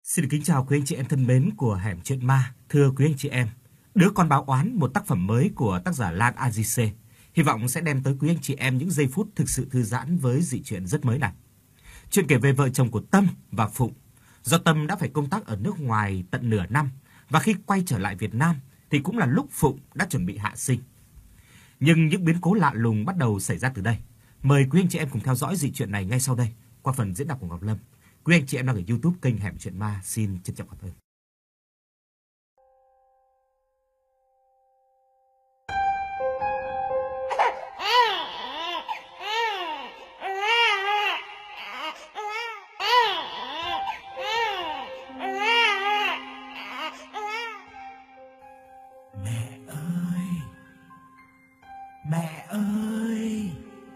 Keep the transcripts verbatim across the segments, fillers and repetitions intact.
Xin được kính chào quý anh chị em thân mến của Hẻm Chuyện Ma. Thưa quý anh chị em, Đứa Con Báo Oán, một tác phẩm mới của tác giả Lan a gi xê, hy vọng sẽ đem tới quý anh chị em những giây phút thực sự thư giãn với dị truyện rất mới này. Chuyện kể về vợ chồng của Tâm và Phụng. Do Tâm đã phải công tác ở nước ngoài tận nửa năm, và khi quay trở lại Việt Nam thì cũng là lúc Phụng đã chuẩn bị hạ sinh. Nhưng những biến cố lạ lùng bắt đầu xảy ra từ đây. Mời quý anh chị em cùng theo dõi dị truyện này ngay sau đây qua phần diễn đọc của Ngọc Lâm. Quý anh chị em đang ở YouTube kênh Hẻm Chuyện Ma xin trân trọng cảm ơn. Mẹ ơi! Mẹ ơi!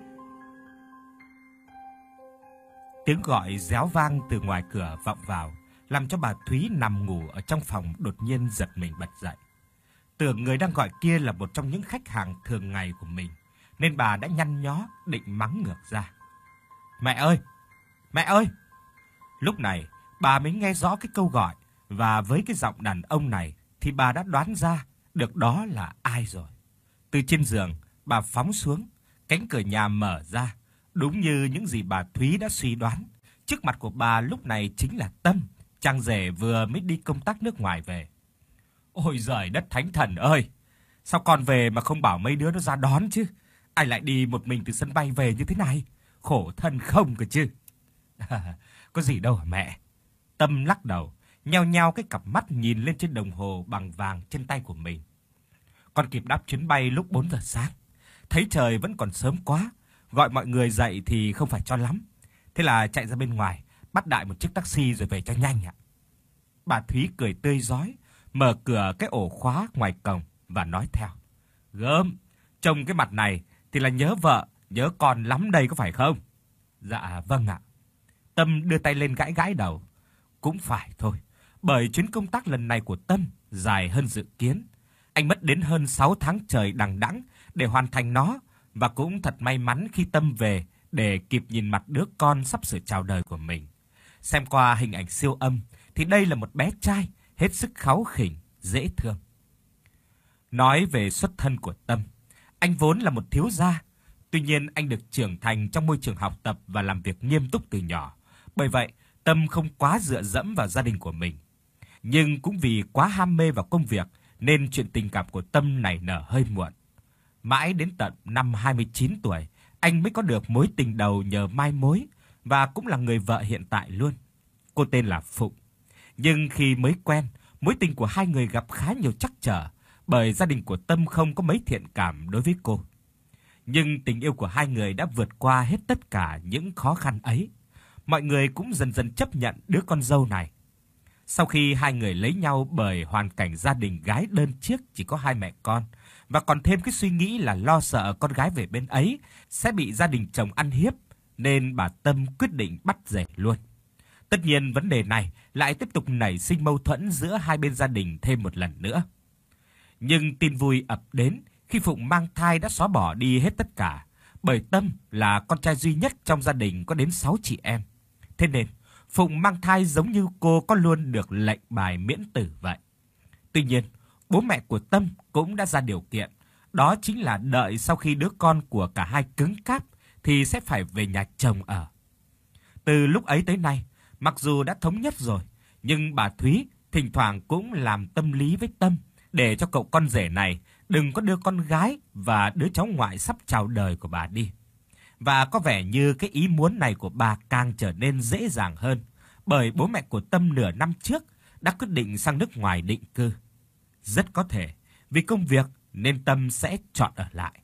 Tiếng gọi réo vang từ ngoài cửa vọng vào, làm cho bà Thúy nằm ngủ ở trong phòng đột nhiên giật mình bật dậy. Tưởng người đang gọi kia là một trong những khách hàng thường ngày của mình, nên bà đã nhăn nhó định mắng ngược ra. Mẹ ơi! Mẹ ơi! Lúc này, bà mới nghe rõ cái câu gọi, và với cái giọng đàn ông này thì bà đã đoán ra được đó là ai rồi. Từ trên giường, bà phóng xuống, cánh cửa nhà mở ra. Đúng như những gì bà Thúy đã suy đoán, trước mặt của bà lúc này chính là Tâm, chàng rể vừa mới đi công tác nước ngoài về. Ôi giời đất thánh thần ơi! Sao con về mà không bảo mấy đứa nó ra đón chứ? Ai lại đi một mình từ sân bay về như thế này? Khổ thân không cơ chứ. Có gì đâu hả mẹ? Tâm lắc đầu, nheo nheo cái cặp mắt nhìn lên trên đồng hồ bằng vàng trên tay của mình. Con kịp đáp chuyến bay lúc bốn giờ sáng. Thấy trời vẫn còn sớm quá, gọi mọi người dậy thì không phải cho lắm. Thế là chạy ra bên ngoài, bắt đại một chiếc taxi rồi về cho nhanh ạ. Bà Thúy cười tươi rói, mở cửa cái ổ khóa ngoài cổng và nói theo. Gớm, trông cái mặt này thì là nhớ vợ, nhớ con lắm đây có phải không? Dạ vâng ạ. Tâm đưa tay lên gãi gãi đầu. Cũng phải thôi, bởi chuyến công tác lần này của Tâm dài hơn dự kiến. Anh mất đến hơn sáu tháng trời đằng đẵng để hoàn thành nó, và cũng thật may mắn khi Tâm về để kịp nhìn mặt đứa con sắp sửa chào đời của mình. Xem qua hình ảnh siêu âm thì đây là một bé trai hết sức kháu khỉnh, dễ thương. Nói về xuất thân của Tâm, anh vốn là một thiếu gia. Tuy nhiên anh được trưởng thành trong môi trường học tập và làm việc nghiêm túc từ nhỏ. Bởi vậy, Tâm không quá dựa dẫm vào gia đình của mình. Nhưng cũng vì quá ham mê vào công việc nên chuyện tình cảm của Tâm nảy nở hơi muộn. Mãi đến tận năm hai mươi chín tuổi, anh mới có được mối tình đầu nhờ mai mối, và cũng là người vợ hiện tại luôn. Cô tên là Phụng. Nhưng khi mới quen, mối tình của hai người gặp khá nhiều trắc trở, bởi gia đình của Tâm không có mấy thiện cảm đối với cô. Nhưng tình yêu của hai người đã vượt qua hết tất cả những khó khăn ấy. Mọi người cũng dần dần chấp nhận đứa con dâu này. Sau khi hai người lấy nhau bởi hoàn cảnh gia đình gái đơn chiếc chỉ có hai mẹ con, và còn thêm cái suy nghĩ là lo sợ con gái về bên ấy sẽ bị gia đình chồng ăn hiếp, nên bà Tâm quyết định bắt rể luôn. Tất nhiên vấn đề này lại tiếp tục nảy sinh mâu thuẫn giữa hai bên gia đình thêm một lần nữa. Nhưng tin vui ập đến khi Phụng mang thai đã xóa bỏ đi hết tất cả, bởi Tâm là con trai duy nhất trong gia đình có đến sáu chị em. Thế nên Phụng mang thai giống như cô có luôn được lệnh bài miễn tử vậy. Tuy nhiên, bố mẹ của Tâm cũng đã ra điều kiện, đó chính là đợi sau khi đứa con của cả hai cứng cáp thì sẽ phải về nhà chồng ở. Từ lúc ấy tới nay, mặc dù đã thống nhất rồi, nhưng bà Thúy thỉnh thoảng cũng làm tâm lý với Tâm để cho cậu con rể này đừng có đưa con gái và đứa cháu ngoại sắp chào đời của bà đi. Và có vẻ như cái ý muốn này của bà càng trở nên dễ dàng hơn, bởi bố mẹ của Tâm nửa năm trước đã quyết định sang nước ngoài định cư. Rất có thể vì công việc nên Tâm sẽ chọn ở lại.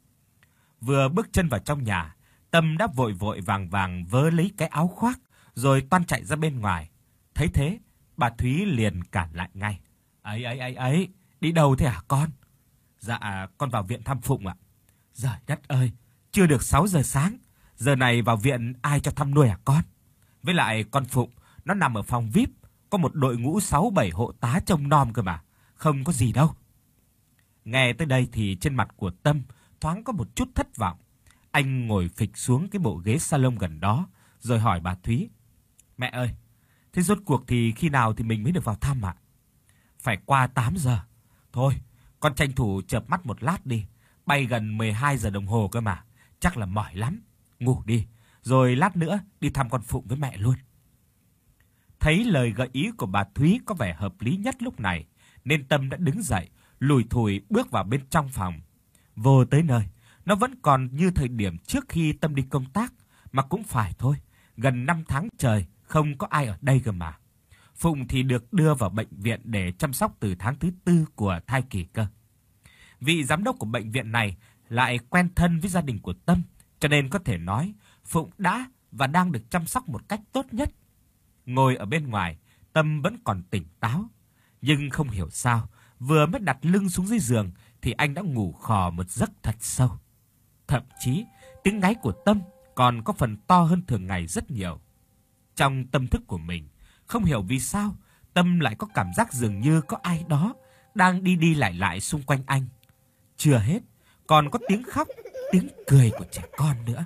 Vừa bước chân vào trong nhà, Tâm đã vội vội vàng vàng vớ lấy cái áo khoác rồi toan chạy ra bên ngoài. Thấy thế, bà Thúy liền cản lại ngay. Ấy ấy ấy ấy, đi đâu thế hả con? Dạ, con vào viện thăm Phụng ạ. Giời đất ơi, chưa được sáu giờ sáng, giờ này vào viện ai cho thăm nuôi hả con? Với lại con Phụng, nó nằm ở phòng vi ai pi, có một đội ngũ sáu bảy hộ tá trông nom cơ mà, không có gì đâu. Nghe tới đây thì trên mặt của Tâm thoáng có một chút thất vọng. Anh ngồi phịch xuống cái bộ ghế salon gần đó, rồi hỏi bà Thúy. Mẹ ơi, Thế rốt cuộc thì khi nào thì mình mới được vào thăm ạ? Phải qua tám giờ. Thôi, con tranh thủ chợp mắt một lát đi. Bay gần mười hai giờ đồng hồ cơ mà. Chắc là mỏi lắm. Ngủ đi, rồi lát nữa đi thăm con Phụng với mẹ luôn. Thấy lời gợi ý của bà Thúy có vẻ hợp lý nhất lúc này, nên Tâm đã đứng dậy, lủi thủi bước vào bên trong phòng. Vô tới nơi, nó vẫn còn như thời điểm trước khi Tâm đi công tác, mà cũng phải thôi. Gần năm tháng trời, không có ai ở đây cơ mà. Phụng thì được đưa vào bệnh viện để chăm sóc từ tháng thứ tư của thai kỳ cơ. Vị giám đốc của bệnh viện này lại quen thân với gia đình của Tâm, cho nên có thể nói Phụng đã và đang được chăm sóc một cách tốt nhất. Ngồi ở bên ngoài, Tâm vẫn còn tỉnh táo. Nhưng không hiểu sao, vừa mới đặt lưng xuống dưới giường thì anh đã ngủ khò một giấc thật sâu. Thậm chí, tiếng ngáy của Tâm còn có phần to hơn thường ngày rất nhiều. Trong tâm thức của mình, không hiểu vì sao, Tâm lại có cảm giác dường như có ai đó đang đi đi lại lại xung quanh anh. Chưa hết, còn có tiếng khóc, tiếng cười của trẻ con nữa.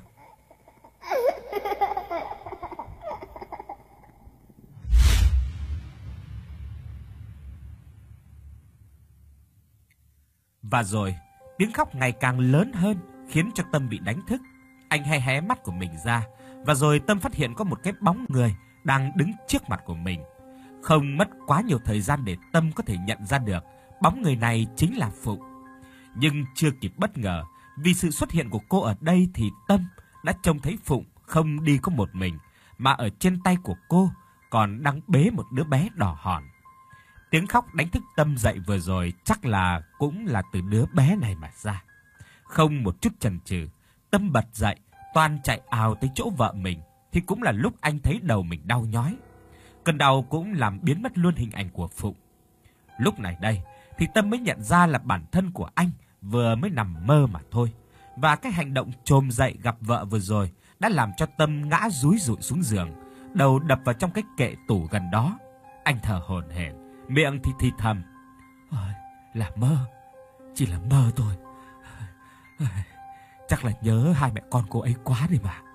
Và rồi, tiếng khóc ngày càng lớn hơn khiến cho Tâm bị đánh thức. Anh hay hé mắt của mình ra, và rồi Tâm phát hiện có một cái bóng người đang đứng trước mặt của mình. Không mất quá nhiều thời gian để Tâm có thể nhận ra được bóng người này chính là Phụng. Nhưng chưa kịp bất ngờ, vì sự xuất hiện của cô ở đây thì Tâm đã trông thấy Phụng không đi có một mình, mà ở trên tay của cô còn đang bế một đứa bé đỏ hòn. Tiếng khóc đánh thức Tâm dậy vừa rồi chắc là cũng là từ đứa bé này mà ra. Không một chút chần chừ, Tâm bật dậy, toan chạy ào tới chỗ vợ mình, thì cũng là lúc anh thấy đầu mình đau nhói. Cơn đau cũng làm biến mất luôn hình ảnh của Phụng. Lúc này đây thì Tâm mới nhận ra là bản thân của anh vừa mới nằm mơ mà thôi. Và cái hành động chồm dậy gặp vợ vừa rồi đã làm cho Tâm ngã rúi rụi xuống giường, đầu đập vào trong cái kệ tủ gần đó. Anh thở hổn hển, miệng thì thì thầm: "Ôi, là mơ, chỉ là mơ thôi. Chắc là nhớ hai mẹ con cô ấy quá đi mà."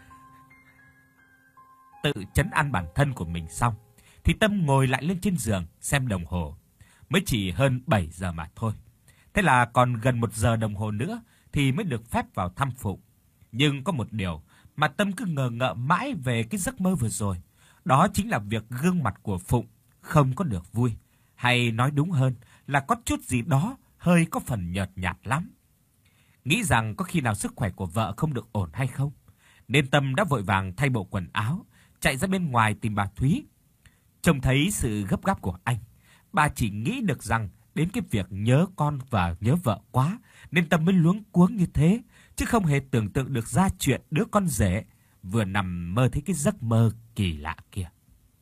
Tự trấn an bản thân của mình xong, thì Tâm ngồi lại lên trên giường xem đồng hồ. Mới chỉ hơn bảy giờ mà thôi. Thế là còn gần một giờ đồng hồ nữa thì mới được phép vào thăm Phụng. Nhưng có một điều mà Tâm cứ ngờ ngợ mãi về cái giấc mơ vừa rồi. Đó chính là việc gương mặt của Phụng không có được vui. Hay nói đúng hơn là có chút gì đó hơi có phần nhợt nhạt lắm. Nghĩ rằng có khi nào sức khỏe của vợ không được ổn hay không, nên Tâm đã vội vàng thay bộ quần áo, chạy ra bên ngoài tìm bà Thúy. Trông thấy sự gấp gáp của anh, bà chỉ nghĩ được rằng đến cái việc nhớ con và nhớ vợ quá, nên Tâm mới luống cuống như thế, chứ không hề tưởng tượng được ra chuyện đứa con rể vừa nằm mơ thấy cái giấc mơ kỳ lạ kia.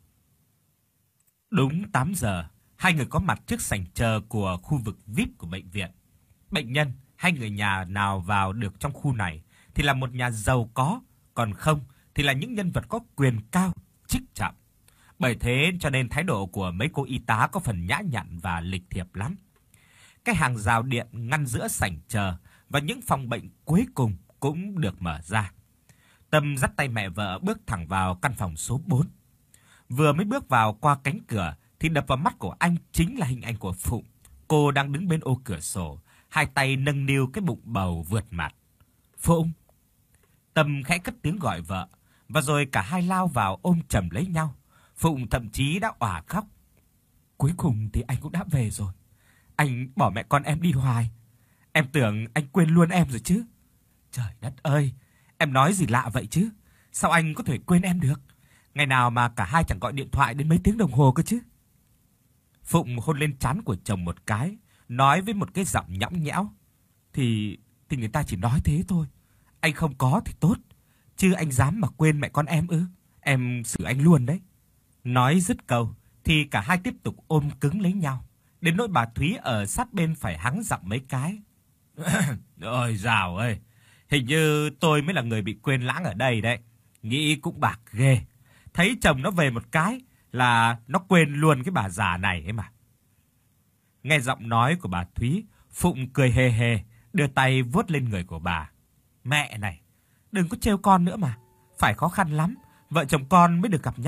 Đúng tám giờ, hai người có mặt trước sảnh chờ của khu vực vi ai pi của bệnh viện. Bệnh nhân hay người nhà nào vào được trong khu này thì là một nhà giàu có, còn không thì là những nhân vật có quyền cao, chức trọng. Bởi thế cho nên thái độ của mấy cô y tá có phần nhã nhặn và lịch thiệp lắm. Cái hàng rào điện ngăn giữa sảnh chờ và những phòng bệnh cuối cùng cũng được mở ra. Tâm dắt tay mẹ vợ bước thẳng vào căn phòng số bốn. Vừa mới bước vào qua cánh cửa thì đập vào mắt của anh chính là hình ảnh của Phụng. Cô đang đứng bên ô cửa sổ, hai tay nâng niu cái bụng bầu vượt mặt. "Phụng!" Tâm khẽ cất tiếng gọi vợ, và rồi cả hai lao vào ôm chầm lấy nhau. Phụng thậm chí đã òa khóc. "Cuối cùng thì anh cũng đã về rồi. Anh bỏ mẹ con em đi hoài. Em tưởng anh quên luôn em rồi chứ. Trời đất ơi, em nói gì lạ vậy chứ? Sao anh có thể quên em được? Ngày nào mà cả hai chẳng gọi điện thoại đến mấy tiếng đồng hồ cơ chứ." Phụng hôn lên trán của chồng một cái, nói với một cái giọng nhõng nhẽo: Thì thì người ta chỉ nói thế thôi. Anh không có thì tốt, chứ anh dám mà quên mẹ con em ư? Em xử anh luôn đấy." Nói dứt câu thì cả hai tiếp tục ôm cứng lấy nhau, đến nỗi bà Thúy ở sát bên phải hắng giọng mấy cái. "Ôi dào ơi, hình như tôi mới là người bị quên lãng ở đây đấy. Nghĩ cũng bạc ghê. Thấy chồng nó về một cái là nó quên luôn cái bà già này ấy mà." Nghe giọng nói của bà Thúy, Phụng cười hề hề, đưa tay vuốt lên người của bà. "Mẹ này, đừng có trêu con nữa mà. Phải khó khăn lắm, vợ chồng con mới được gặp nhau.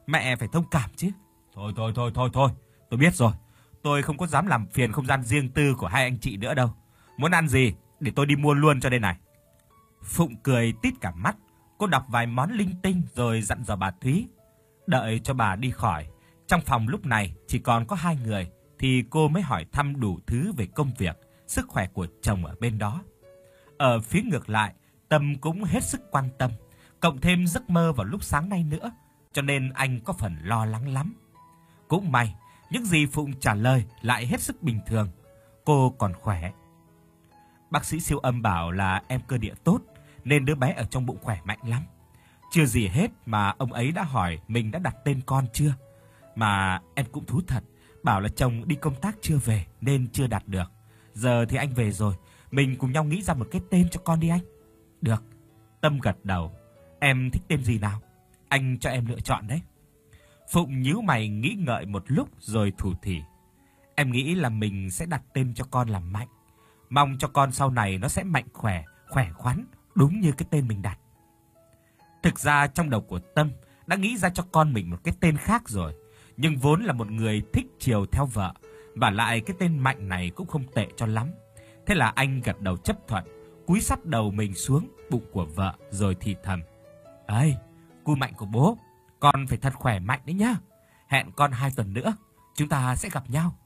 Mẹ phải thông cảm chứ. Thôi thôi thôi thôi thôi, tôi biết rồi. Tôi không có dám làm phiền không gian riêng tư của hai anh chị nữa đâu. Muốn ăn gì để tôi đi mua luôn cho đây này. Phụng cười tít cả mắt, cô đọc vài món linh tinh rồi dặn dò bà Thúy. Đợi cho bà đi khỏi, trong phòng lúc này chỉ còn có hai người thì cô mới hỏi thăm đủ thứ về công việc, sức khỏe của chồng ở bên đó. Ở phía ngược lại, Tâm cũng hết sức quan tâm, cộng thêm giấc mơ vào lúc sáng nay nữa, cho nên anh có phần lo lắng lắm. Cũng may, những gì Phụng trả lời lại hết sức bình thường, cô còn khỏe. Bác sĩ siêu âm bảo là em cơ địa tốt, nên đứa bé ở trong bụng khỏe mạnh lắm. Chưa gì hết mà ông ấy đã hỏi mình đã đặt tên con chưa. Mà em cũng thú thật, bảo là chồng đi công tác chưa về nên chưa đặt được. Giờ thì anh về rồi, mình cùng nhau nghĩ ra một cái tên cho con đi anh. Được, Tâm gật đầu. Em thích tên gì nào? Anh cho em lựa chọn đấy. Phụng nhíu mày nghĩ ngợi một lúc rồi thủ thỉ. Em nghĩ là mình sẽ đặt tên cho con là Mạnh. Mong cho con sau này nó sẽ mạnh khỏe, khỏe khoắn, đúng như cái tên mình đặt. Thực ra trong đầu của Tâm đã nghĩ ra cho con mình một cái tên khác rồi. Nhưng vốn là một người thích chiều theo vợ, và lại cái tên Mạnh này cũng không tệ cho lắm. Thế là anh gật đầu chấp thuận, cúi sát đầu mình xuống bụng của vợ rồi thì thầm. Ây, cu Mạnh của bố, con phải thật khỏe mạnh đấy nhá. Hẹn con hai tuần nữa, chúng ta sẽ gặp nhau.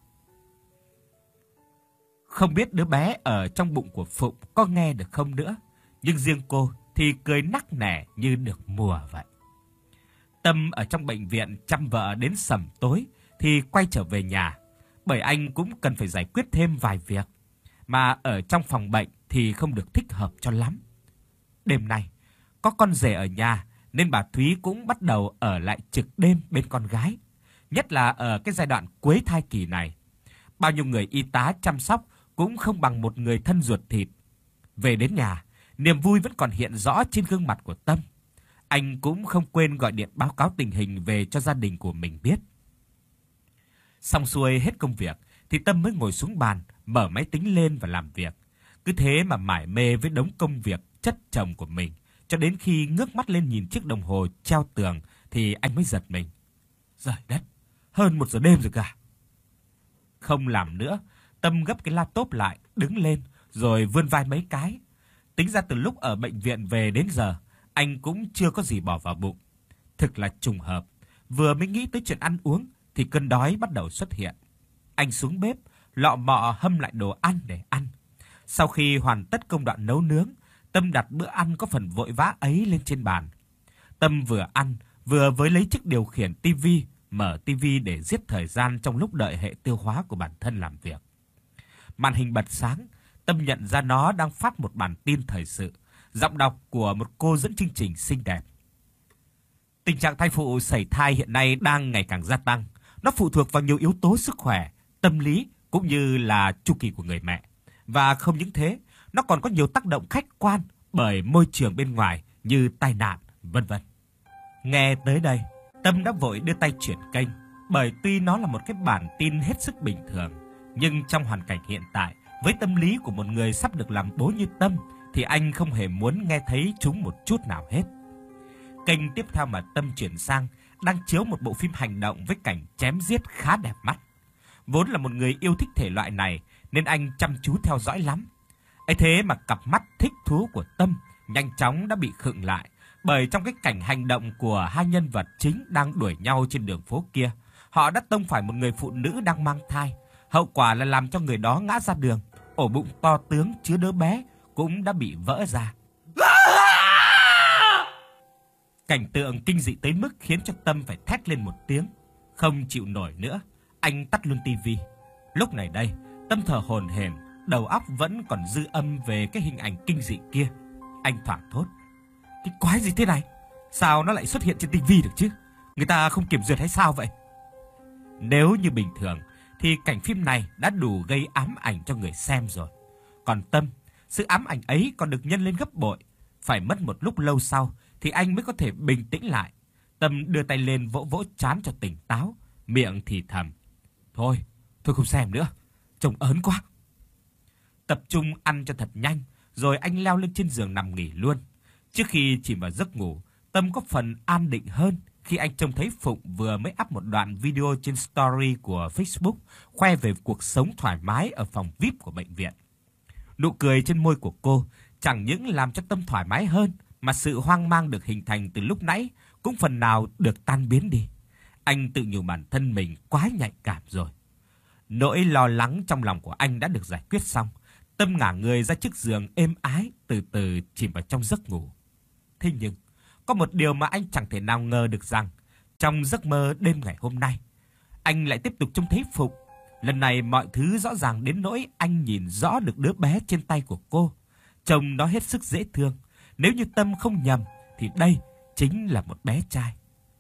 Không biết đứa bé ở trong bụng của Phụng có nghe được không nữa, nhưng riêng cô thì cười nắc nẻ như được mùa vậy. Tâm ở trong bệnh viện chăm vợ đến sẩm tối thì quay trở về nhà, bởi anh cũng cần phải giải quyết thêm vài việc, mà ở trong phòng bệnh thì không được thích hợp cho lắm. Đêm nay, có con rể ở nhà nên bà Thúy cũng bắt đầu ở lại trực đêm bên con gái, nhất là ở cái giai đoạn cuối thai kỳ này. Bao nhiêu người y tá chăm sóc cũng không bằng một người thân ruột thịt. Về đến nhà, niềm vui vẫn còn hiện rõ trên gương mặt của Tâm. Anh cũng không quên gọi điện báo cáo tình hình về cho gia đình của mình biết. Xong xuôi hết công việc thì Tâm mới ngồi xuống bàn, mở máy tính lên và làm việc. Cứ thế mà mải mê với đống công việc chất chồng của mình, cho đến khi ngước mắt lên nhìn chiếc đồng hồ treo tường thì anh mới giật mình. Giời đất, hơn một giờ đêm rồi cả. Không làm nữa, Tâm gấp cái laptop lại, đứng lên rồi vươn vai mấy cái. Tính ra từ lúc ở bệnh viện về đến giờ, anh cũng chưa có gì bỏ vào bụng. Thực là trùng hợp, vừa mới nghĩ tới chuyện ăn uống thì cơn đói bắt đầu xuất hiện. Anh xuống bếp, lọ mọ hâm lại đồ ăn để ăn. Sau khi hoàn tất công đoạn nấu nướng, Tâm đặt bữa ăn có phần vội vã ấy lên trên bàn. Tâm vừa ăn, vừa với lấy chiếc điều khiển tivi, mở tivi để giết thời gian trong lúc đợi hệ tiêu hóa của bản thân làm việc. Màn hình bật sáng, Tâm nhận ra nó đang phát một bản tin thời sự, giọng đọc của một cô dẫn chương trình xinh đẹp. Tình trạng thai phụ sảy thai hiện nay đang ngày càng gia tăng. Nó phụ thuộc vào nhiều yếu tố sức khỏe, tâm lý cũng như là chu kỳ của người mẹ. Và không những thế, nó còn có nhiều tác động khách quan bởi môi trường bên ngoài như tai nạn, vân vân. Nghe tới đây, Tâm đã vội đưa tay chuyển kênh, bởi tuy nó là một cái bản tin hết sức bình thường, nhưng trong hoàn cảnh hiện tại, với tâm lý của một người sắp được làm bố như Tâm, thì anh không hề muốn nghe thấy chúng một chút nào hết. Kênh tiếp theo mà Tâm chuyển sang đang chiếu một bộ phim hành động với cảnh chém giết khá đẹp mắt. Vốn là một người yêu thích thể loại này nên anh chăm chú theo dõi lắm. Ấy thế mà cặp mắt thích thú của Tâm nhanh chóng đã bị khựng lại, bởi trong cái cảnh hành động của hai nhân vật chính đang đuổi nhau trên đường phố kia, họ đã tông phải một người phụ nữ đang mang thai. Hậu quả là làm cho người đó ngã ra đường, ổ bụng to tướng chứa đứa bé cũng đã bị vỡ ra. Cảnh tượng kinh dị tới mức khiến cho Tâm phải thét lên một tiếng. Không chịu nổi nữa, anh tắt luôn tivi. Lúc này đây, Tâm thở hổn hển, đầu óc vẫn còn dư âm về cái hình ảnh kinh dị kia. Anh thoảng thốt: cái quái gì thế này? Sao nó lại xuất hiện trên tivi được chứ? Người ta không kiểm duyệt hay sao vậy? Nếu như bình thường thì cảnh phim này đã đủ gây ám ảnh cho người xem rồi. Còn Tâm, sự ám ảnh ấy còn được nhân lên gấp bội. Phải mất một lúc lâu sau thì anh mới có thể bình tĩnh lại. Tâm đưa tay lên vỗ vỗ trán cho tỉnh táo, miệng thì thầm: Thôi, thôi không xem nữa, trông ớn quá. Tập trung ăn cho thật nhanh, rồi anh leo lên trên giường nằm nghỉ luôn. Trước khi chìm vào giấc ngủ, Tâm có phần an định hơn khi anh trông thấy Phụng vừa mới up một đoạn video trên story của Facebook khoe về cuộc sống thoải mái ở phòng vi ai pi của bệnh viện. Nụ cười trên môi của cô chẳng những làm cho Tâm thoải mái hơn, mà sự hoang mang được hình thành từ lúc nãy cũng phần nào được tan biến đi. Anh tự nhủ bản thân mình quá nhạy cảm rồi. Nỗi lo lắng trong lòng của anh đã được giải quyết xong. Tâm ngả người ra chiếc giường êm ái, từ từ chìm vào trong giấc ngủ. Thế nhưng, có một điều mà anh chẳng thể nào ngờ được rằng, trong giấc mơ đêm ngày hôm nay, anh lại tiếp tục trông thấy Phụng. Lần này mọi thứ rõ ràng đến nỗi anh nhìn rõ được đứa bé trên tay của cô. Trông nó hết sức dễ thương. Nếu như Tâm không nhầm, thì đây chính là một bé trai.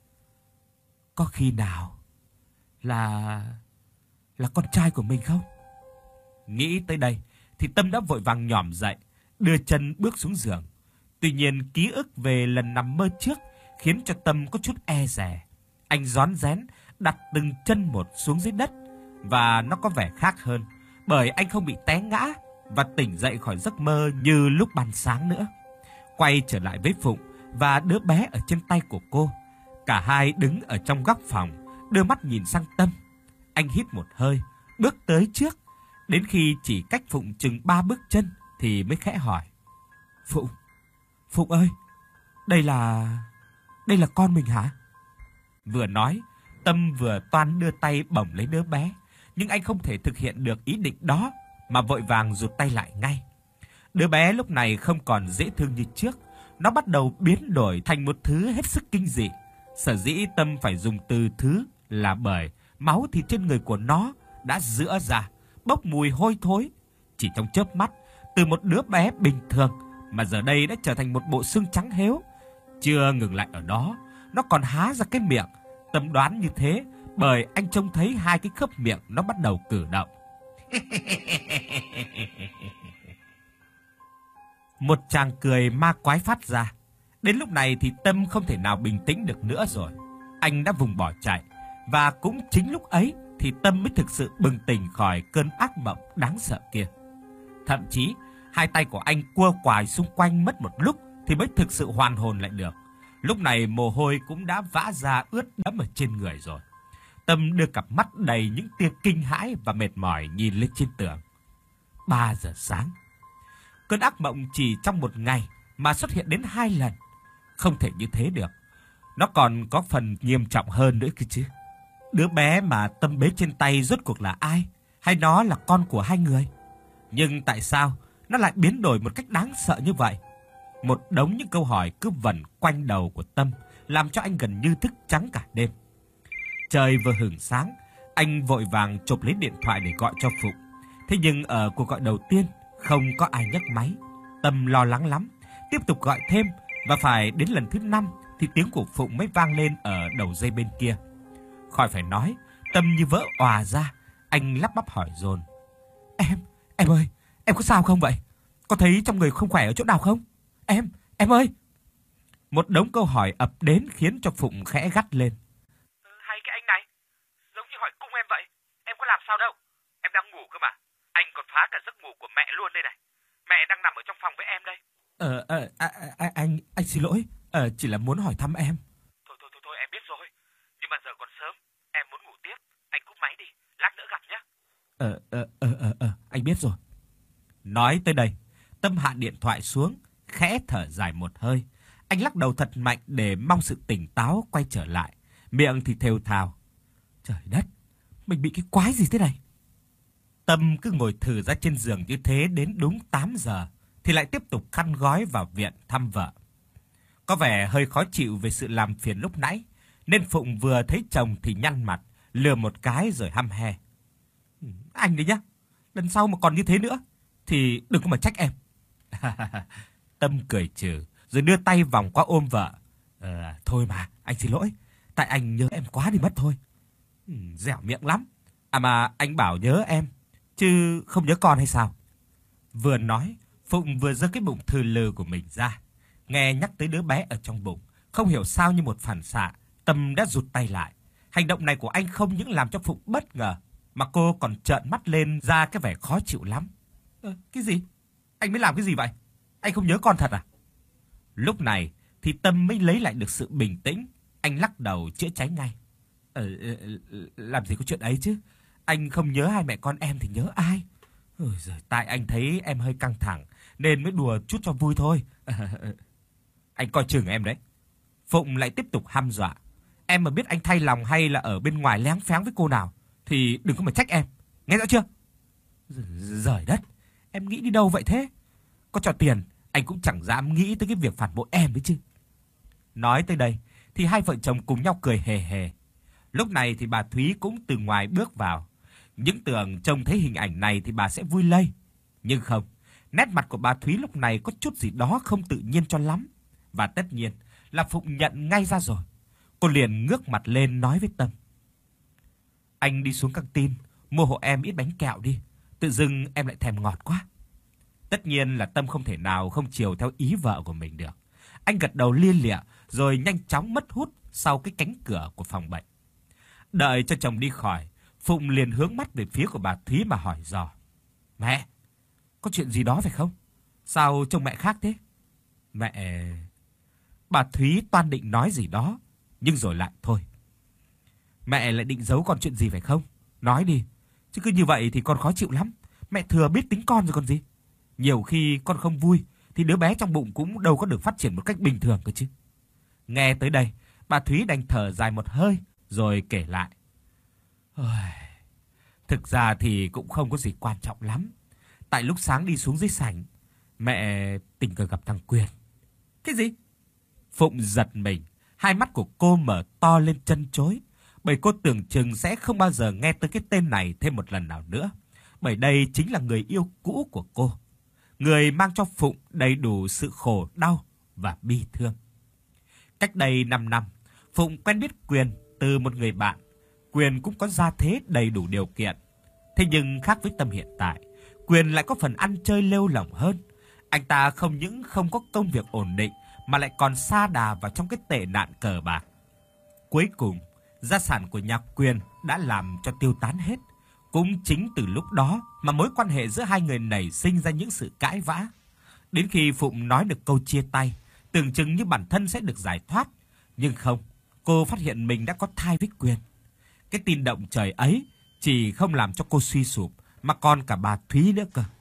Có khi nào là... là con trai của mình không? Nghĩ tới đây, thì Tâm đã vội vàng nhỏm dậy, đưa chân bước xuống giường. Tuy nhiên, ký ức về lần nằm mơ trước khiến cho Tâm có chút e dè. Anh rón rén đặt từng chân một xuống dưới đất, và nó có vẻ khác hơn, bởi anh không bị té ngã và tỉnh dậy khỏi giấc mơ như lúc ban sáng nữa. Quay trở lại với Phụng và đứa bé ở trên tay của cô. Cả hai đứng ở trong góc phòng, đưa mắt nhìn sang Tâm. Anh hít một hơi, bước tới trước, đến khi chỉ cách Phụng chừng ba bước chân thì mới khẽ hỏi: Phụng, Phụng ơi, đây là... đây là con mình hả? Vừa nói, Tâm vừa toan đưa tay bổng lấy đứa bé, nhưng anh không thể thực hiện được ý định đó, mà vội vàng rụt tay lại ngay. Đứa bé lúc này không còn dễ thương như trước, nó bắt đầu biến đổi thành một thứ hết sức kinh dị. Sở dĩ Tâm phải dùng từ thứ là bởi máu thịt trên người của nó đã giữa ra, bốc mùi hôi thối. Chỉ trong chớp mắt, từ một đứa bé bình thường mà giờ đây đã trở thành một bộ xương trắng héo. Chưa ngừng lại ở đó, nó còn há ra cái miệng. Tâm đoán như thế bởi anh trông thấy hai cái khớp miệng nó bắt đầu cử động. Một tràng cười ma quái phát ra. Đến lúc này thì Tâm không thể nào bình tĩnh được nữa rồi. Anh đã vùng bỏ chạy. Và cũng chính lúc ấy thì Tâm mới thực sự bừng tỉnh khỏi cơn ác mộng đáng sợ kia. Thậm chí hai tay của anh cua quài xung quanh mất một lúc thì mới thực sự hoàn hồn lại được. Lúc này mồ hôi cũng đã vã ra ướt đẫm ở trên người rồi. Tâm đưa cặp mắt đầy những tia kinh hãi và mệt mỏi nhìn lên trên tường. Ba giờ sáng. Cơn ác mộng chỉ trong một ngày mà xuất hiện đến hai lần. Không thể như thế được. Nó còn có phần nghiêm trọng hơn nữa kia chứ. Đứa bé mà Tâm bế trên tay rốt cuộc là ai? Hay nó là con của hai người? Nhưng tại sao nó lại biến đổi một cách đáng sợ như vậy? Một đống những câu hỏi cứ vẩn quanh đầu của Tâm, làm cho anh gần như thức trắng cả đêm. Trời vừa hửng sáng, anh vội vàng chộp lấy điện thoại để gọi cho Phụng. Thế nhưng ở cuộc gọi đầu tiên không có ai nhấc máy. Tâm lo lắng lắm, tiếp tục gọi thêm, và phải đến lần thứ năm thì tiếng của Phụng mới vang lên ở đầu dây bên kia. Khỏi phải nói, Tâm như vỡ òa ra. Anh lắp bắp hỏi dồn: Em, em ơi, em có sao không vậy? Có thấy trong người không khỏe ở chỗ nào không? Em, em ơi! Một đống câu hỏi ập đến khiến cho Phụng khẽ gắt lên. Hay cái anh này, giống như hỏi cung em vậy. Em có làm sao đâu, em đang ngủ cơ mà. Anh còn phá cả giấc ngủ của mẹ luôn đây này. Mẹ đang nằm ở trong phòng với em đây. Ờ, ờ, à, à, anh, anh xin lỗi, ờ, chỉ là muốn hỏi thăm em. Thôi, thôi, thôi, thôi, em biết rồi. Nhưng mà giờ còn sớm, em muốn ngủ tiếp. Anh cúp máy đi, lát nữa gặp nhé. Ờ, ờ, ờ, ờ, ờ, anh biết rồi. Nói tới đây, Tâm hạ điện thoại xuống, khẽ thở dài một hơi. Anh lắc đầu thật mạnh để mong sự tỉnh táo quay trở lại. Miệng thì thều thào: Trời đất, mình bị cái quái gì thế này? Tâm cứ ngồi thừ ra trên giường như thế đến đúng tám giờ, thì lại tiếp tục khăn gói vào viện thăm vợ. Có vẻ hơi khó chịu về sự làm phiền lúc nãy, nên Phụng vừa thấy chồng thì nhăn mặt, lườm một cái rồi hăm he: Anh đấy nhá, lần sau mà còn như thế nữa thì đừng có mà trách em. Tâm cười trừ, rồi đưa tay vòng qua ôm vợ. Ờ, thôi mà, anh xin lỗi, tại anh nhớ em quá đi mất thôi. Ừ, dẻo miệng lắm. À mà anh bảo nhớ em, chứ không nhớ con hay sao? Vừa nói, Phụng vừa giơ cái bụng thừ lừ của mình ra. Nghe nhắc tới đứa bé ở trong bụng, không hiểu sao như một phản xạ, Tâm đã rụt tay lại. Hành động này của anh không những làm cho Phụng bất ngờ, mà cô còn trợn mắt lên ra cái vẻ khó chịu lắm. Ờ, cái gì? Anh mới làm cái gì vậy? Anh không nhớ con thật à? Lúc này thì Tâm mới lấy lại được sự bình tĩnh. Anh lắc đầu đầu chữa cháy ngay. Ờ, làm gì có chuyện ấy chứ. Anh không nhớ hai mẹ con em thì nhớ ai? Ôi giời, tại anh thấy em hơi căng thẳng nên mới đùa chút cho vui thôi. Anh coi chừng em đấy. Phụng lại tiếp tục hăm dọa. Em mà biết anh thay lòng hay là ở bên ngoài léng phéng với cô nào thì đừng có mà trách em. Nghe rõ chưa? Giời đất, em nghĩ đi đâu vậy thế? Có cho tiền, anh cũng chẳng dám nghĩ tới cái việc phản bội em đấy chứ. Nói tới đây thì hai vợ chồng cùng nhau cười hề hề. Lúc này thì bà Thúy cũng từ ngoài bước vào. Những tưởng trông thấy hình ảnh này thì bà sẽ vui lây. Nhưng không, nét mặt của bà Thúy lúc này có chút gì đó không tự nhiên cho lắm. Và tất nhiên là Phụng nhận ngay ra rồi. Cô liền ngước mặt lên nói với Tâm. Anh đi xuống căng tin, mua hộ em ít bánh kẹo đi. Tự dưng em lại thèm ngọt quá. Tất nhiên là Tâm không thể nào không chiều theo ý vợ của mình được. Anh gật đầu lia lịa rồi nhanh chóng mất hút sau cái cánh cửa của phòng bệnh. Đợi cho chồng đi khỏi, Phụng liền hướng mắt về phía của bà Thúy mà hỏi dò. Mẹ, có chuyện gì đó phải không? Sao trông mẹ khác thế? Mẹ... Bà Thúy toan định nói gì đó, nhưng rồi lại thôi. Mẹ lại định giấu con chuyện gì phải không? Nói đi, chứ cứ như vậy thì con khó chịu lắm. Mẹ thừa biết tính con rồi còn gì. Nhiều khi con không vui thì đứa bé trong bụng cũng đâu có được phát triển một cách bình thường cơ chứ. Nghe tới đây, bà Thúy đành thở dài một hơi rồi kể lại. Thực ra thì cũng không có gì quan trọng lắm. Tại lúc sáng đi xuống dưới sảnh, mẹ tình cờ gặp thằng Quyền. Cái gì? Phụng giật mình, hai mắt của cô mở to lên chân chối. Bởi cô tưởng chừng sẽ không bao giờ nghe tới cái tên này thêm một lần nào nữa. Bởi đây chính là người yêu cũ của cô. Người mang cho Phụng đầy đủ sự khổ đau và bi thương. Cách đây năm năm, Phụng quen biết Quyền từ một người bạn. Quyền cũng có gia thế đầy đủ điều kiện. Thế nhưng khác với Tâm hiện tại, Quyền lại có phần ăn chơi lêu lỏng hơn. Anh ta không những không có công việc ổn định mà lại còn sa đà vào trong cái tệ nạn cờ bạc. Cuối cùng, gia sản của nhà Quyền đã làm cho tiêu tán hết. Cũng chính từ lúc đó mà mối quan hệ giữa hai người nảy sinh ra những sự cãi vã. Đến khi Phụng nói được câu chia tay, tưởng chừng như bản thân sẽ được giải thoát. Nhưng không, cô phát hiện mình đã có thai với Quyền. Cái tin động trời ấy chỉ không làm cho cô suy sụp, mà còn cả bà Thúy nữa cơ.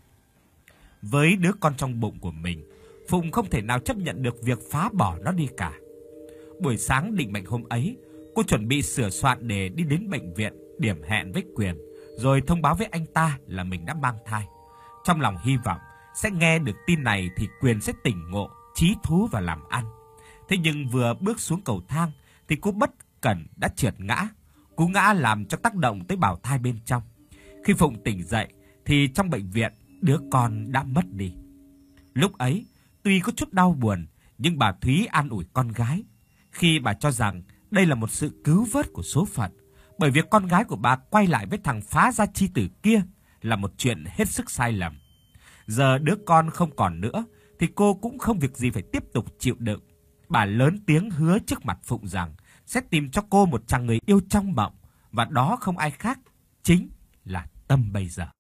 Với đứa con trong bụng của mình, Phụng không thể nào chấp nhận được việc phá bỏ nó đi cả. Buổi sáng định mệnh hôm ấy, cô chuẩn bị sửa soạn để đi đến bệnh viện, điểm hẹn với Quyền, rồi thông báo với anh ta là mình đã mang thai. Trong lòng hy vọng sẽ nghe được tin này thì Quyền sẽ tỉnh ngộ, chí thú và làm ăn. Thế nhưng vừa bước xuống cầu thang thì cô bất cẩn đã trượt ngã. Cú ngã làm cho tác động tới bào thai bên trong. Khi Phụng tỉnh dậy thì trong bệnh viện đứa con đã mất đi. Lúc ấy, tuy có chút đau buồn, nhưng bà Thúy an ủi con gái khi bà cho rằng đây là một sự cứu vớt của số phận, bởi việc con gái của bà quay lại với thằng phá gia chi tử kia là một chuyện hết sức sai lầm. Giờ đứa con không còn nữa thì cô cũng không việc gì phải tiếp tục chịu đựng. Bà lớn tiếng hứa trước mặt Phụng rằng sẽ tìm cho cô một chàng người yêu trong mộng, và đó không ai khác, chính là Tâm bây giờ.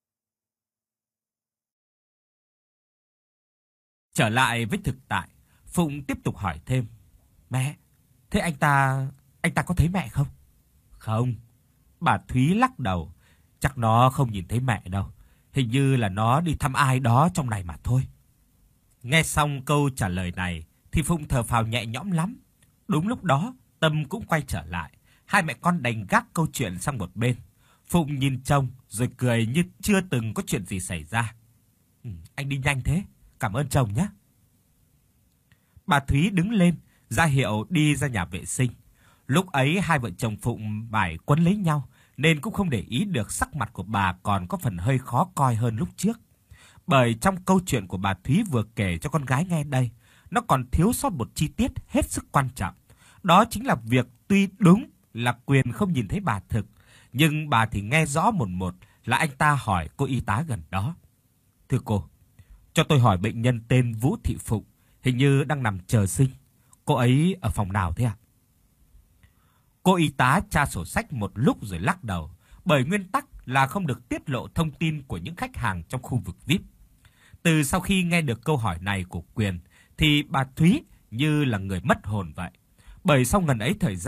Trở lại với thực tại, Phụng tiếp tục hỏi thêm. Mẹ, thế anh ta, anh ta có thấy mẹ không? Không, bà Thúy lắc đầu. Chắc nó không nhìn thấy mẹ đâu. Hình như là nó đi thăm ai đó trong này mà thôi. Nghe xong câu trả lời này thì Phụng thở phào nhẹ nhõm lắm. Đúng lúc đó, Tâm cũng quay trở lại. Hai mẹ con đành gác câu chuyện sang một bên. Phụng nhìn chồng rồi cười như chưa từng có chuyện gì xảy ra. Ừ, anh đi nhanh thế, cảm ơn chồng nhé. Bà Thúy đứng lên, ra hiệu đi ra nhà vệ sinh. Lúc ấy hai vợ chồng Phụng phải quấn lấy nhau, nên cũng không để ý được sắc mặt của bà còn có phần hơi khó coi hơn lúc trước. Bởi trong câu chuyện của bà Thúy vừa kể cho con gái nghe đây, nó còn thiếu sót một chi tiết hết sức quan trọng. Đó chính là việc tuy đúng là Quyền không nhìn thấy bà thực, nhưng bà thì nghe rõ một một là anh ta hỏi cô y tá gần đó. Thưa cô, cho tôi hỏi bệnh nhân tên Vũ Thị Phụng, hình như đang nằm chờ sinh. Cô ấy ở phòng nào thế ạ? Cô y tá tra sổ sách một lúc rồi lắc đầu, bởi nguyên tắc là không được tiết lộ thông tin của những khách hàng trong khu vực vi ai pi. Từ sau khi nghe được câu hỏi này của Quyền, thì bà Thúy như là người mất hồn vậy. Bởi sau ngần ấy thời gian,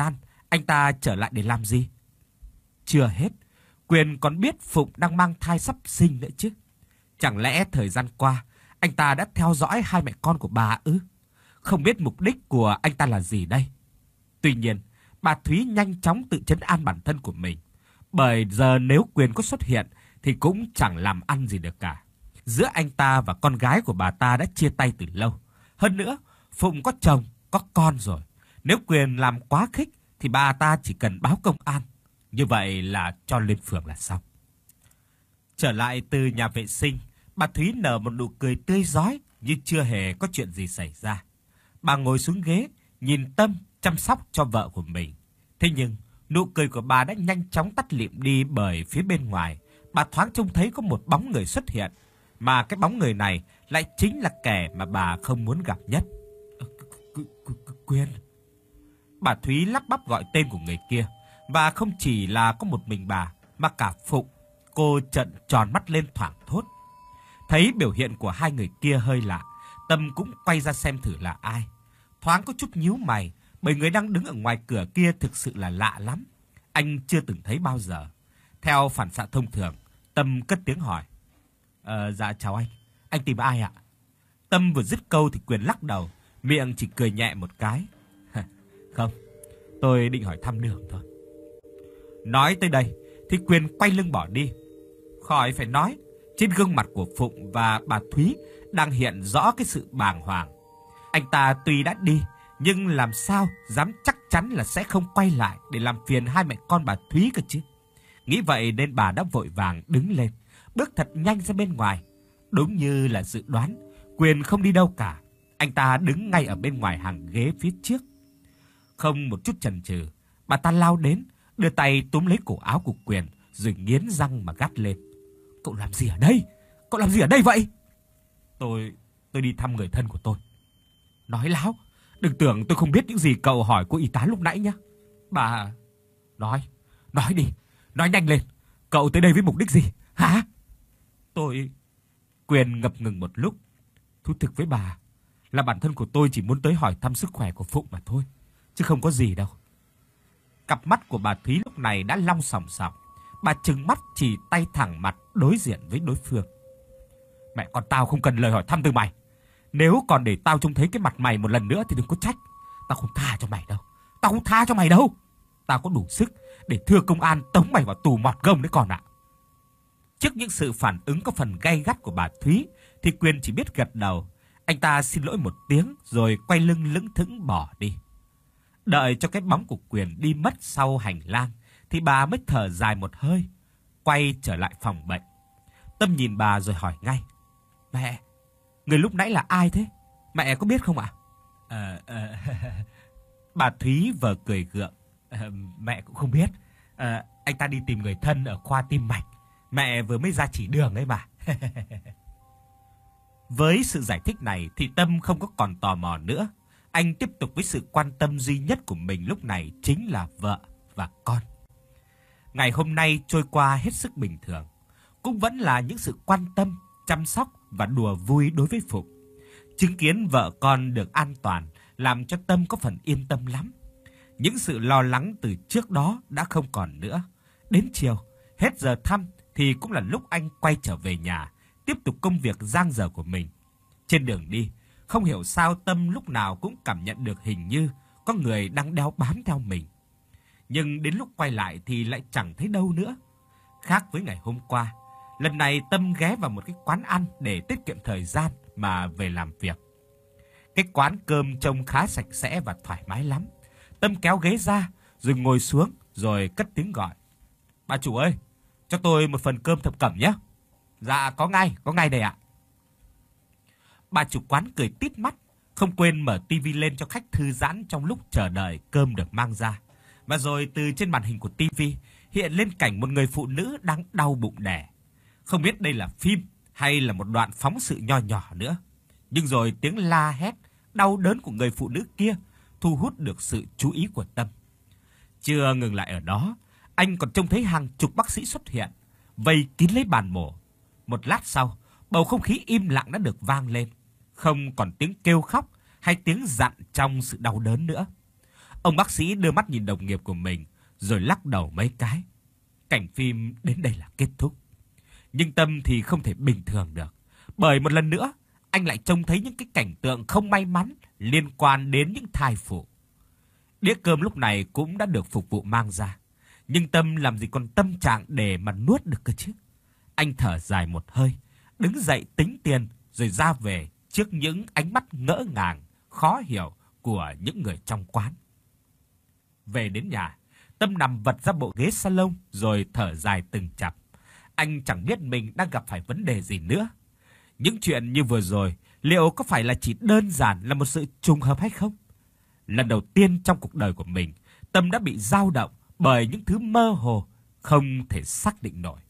Anh ta trở lại để làm gì? Chưa hết, Quyền còn biết Phụng đang mang thai sắp sinh nữa chứ. Chẳng lẽ thời gian qua anh ta đã theo dõi hai mẹ con của bà ư? Không biết mục đích của anh ta là gì đây? Tuy nhiên, bà Thúy nhanh chóng tự trấn an bản thân của mình. Bởi giờ nếu Quyền có xuất hiện thì cũng chẳng làm ăn gì được cả. Giữa anh ta và con gái của bà ta đã chia tay từ lâu. Hơn nữa, Phụng có chồng, có con rồi. Nếu Quyền làm quá khích thì bà ta chỉ cần báo công an. Như vậy là cho lên phường là xong. Trở lại từ nhà vệ sinh, bà Thúy nở một nụ cười tươi rói như chưa hề có chuyện gì xảy ra. Bà ngồi xuống ghế, nhìn Tâm chăm sóc cho vợ của mình. Thế nhưng, nụ cười của bà đã nhanh chóng tắt lịm đi bởi phía bên ngoài, bà thoáng trông thấy có một bóng người xuất hiện. Mà cái bóng người này lại chính là kẻ mà bà không muốn gặp nhất. Quyền. Bà Thúy lắp bắp gọi tên của người kia. Và không chỉ là có một mình bà, mà cả Phụng. Cô trợn tròn mắt lên thoảng thốt. Thấy biểu hiện của hai người kia hơi lạ, Tâm cũng quay ra xem thử là ai. Thoáng có chút nhíu mày, bởi người đang đứng ở ngoài cửa kia thực sự là lạ lắm. Anh chưa từng thấy bao giờ. Theo phản xạ thông thường, Tâm cất tiếng hỏi. Ờ, dạ chào anh. Anh tìm ai ạ? Tâm vừa dứt câu thì Quyền lắc đầu, miệng chỉ cười nhẹ một cái. Không, tôi định hỏi thăm đường thôi. Nói tới đây thì Quyền quay lưng bỏ đi. Khỏi phải nói, trên gương mặt của Phụng và bà Thúy đang hiện rõ cái sự bàng hoàng. Anh ta tuy đã đi, nhưng làm sao dám chắc chắn là sẽ không quay lại để làm phiền hai mẹ con bà Thúy cơ chứ. Nghĩ vậy nên bà đã vội vàng đứng lên, bước thật nhanh ra bên ngoài. Đúng như là dự đoán, Quyền không đi đâu cả. Anh ta đứng ngay ở bên ngoài hàng ghế phía trước. Không một chút chần chừ, bà ta lao đến, đưa tay túm lấy cổ áo của Quyền, rồi nghiến răng mà gắt lên. Cậu làm gì ở đây? Cậu làm gì ở đây vậy? Tôi, tôi đi thăm người thân của tôi. Nói láo, đừng tưởng tôi không biết những gì cậu hỏi cô y tá lúc nãy nhá. Bà... Nói, nói đi, nói nhanh lên. Cậu tới đây với mục đích gì, hả? Tôi... Quyền ngập ngừng một lúc. Thú thực với bà, là bản thân của tôi chỉ muốn tới hỏi thăm sức khỏe của Phụng mà thôi, chứ không có gì đâu. Cặp mắt của bà Thúy lúc này đã long sòng sòng. Bà trừng mắt chỉ tay thẳng mặt đối diện với đối phương. Mẹ con tao không cần lời hỏi thăm từ mày. Nếu còn để tao trông thấy cái mặt mày một lần nữa thì đừng có trách. Tao không tha cho mày đâu. Tao không tha cho mày đâu. Tao có đủ sức để thưa công an tống mày vào tù mọt gông đấy còn ạ. Trước những sự phản ứng có phần gay gắt của bà Thúy thì Quyền chỉ biết gật đầu. Anh ta xin lỗi một tiếng rồi quay lưng lững thững bỏ đi. Đợi cho cái bóng của Quyền đi mất sau hành lang thì bà mới thở dài một hơi, quay trở lại phòng bệnh. Tâm nhìn bà rồi hỏi ngay. Mẹ, người lúc nãy là ai thế? Mẹ có biết không ạ? À, à, bà Thúy vờ cười gượng. À, mẹ cũng không biết. À, anh ta đi tìm người thân ở khoa tim mạch. Mẹ vừa mới ra chỉ đường ấy mà. Với sự giải thích này thì Tâm không có còn tò mò nữa. Anh tiếp tục với sự quan tâm duy nhất của mình lúc này chính là vợ và con. Ngày hôm nay trôi qua hết sức bình thường. Cũng vẫn là những sự quan tâm, chăm sóc và đùa vui đối với Phụng. Chứng kiến vợ con được an toàn làm cho Tâm có phần yên tâm lắm. Những sự lo lắng từ trước đó đã không còn nữa. Đến chiều, hết giờ thăm thì cũng là lúc anh quay trở về nhà, tiếp tục công việc dang dở của mình. Trên đường đi, không hiểu sao Tâm lúc nào cũng cảm nhận được hình như có người đang đeo bám theo mình. Nhưng đến lúc quay lại thì lại chẳng thấy đâu nữa. Khác với ngày hôm qua, lần này Tâm ghé vào một cái quán ăn để tiết kiệm thời gian mà về làm việc. Cái quán cơm trông khá sạch sẽ và thoải mái lắm. Tâm kéo ghế ra rồi ngồi xuống rồi cất tiếng gọi. Bà chủ ơi, cho tôi một phần cơm thập cẩm nhé. Dạ có ngay, có ngay đây ạ. Bà chủ quán cười tít mắt, không quên mở tivi lên cho khách thư giãn trong lúc chờ đợi cơm được mang ra. Và rồi từ trên màn hình của tivi hiện lên cảnh một người phụ nữ đang đau bụng đẻ. Không biết đây là phim hay là một đoạn phóng sự nho nhỏ nữa. Nhưng rồi tiếng la hét, đau đớn của người phụ nữ kia thu hút được sự chú ý của Tâm. Chưa ngừng lại ở đó, anh còn trông thấy hàng chục bác sĩ xuất hiện, vây kín lấy bàn mổ. Một lát sau, bầu không khí im lặng đã được vang lên. Không còn tiếng kêu khóc hay tiếng dặn trong sự đau đớn nữa. Ông bác sĩ đưa mắt nhìn đồng nghiệp của mình rồi lắc đầu mấy cái. Cảnh phim đến đây là kết thúc. Nhưng Tâm thì không thể bình thường được, bởi một lần nữa anh lại trông thấy những cái cảnh tượng không may mắn liên quan đến những thai phụ. Đĩa cơm lúc này cũng đã được phục vụ mang ra, nhưng Tâm làm gì còn tâm trạng để mà nuốt được cơ chứ. Anh thở dài một hơi, đứng dậy tính tiền rồi ra về trước những ánh mắt ngỡ ngàng, khó hiểu của những người trong quán. Về đến nhà, Tâm nằm vật ra bộ ghế salon rồi thở dài từng chập. Anh chẳng biết mình đang gặp phải vấn đề gì nữa. Những chuyện như vừa rồi, liệu có phải là chỉ đơn giản là một sự trùng hợp hay không? Lần đầu tiên trong cuộc đời của mình, Tâm đã bị dao động bởi những thứ mơ hồ, không thể xác định nổi.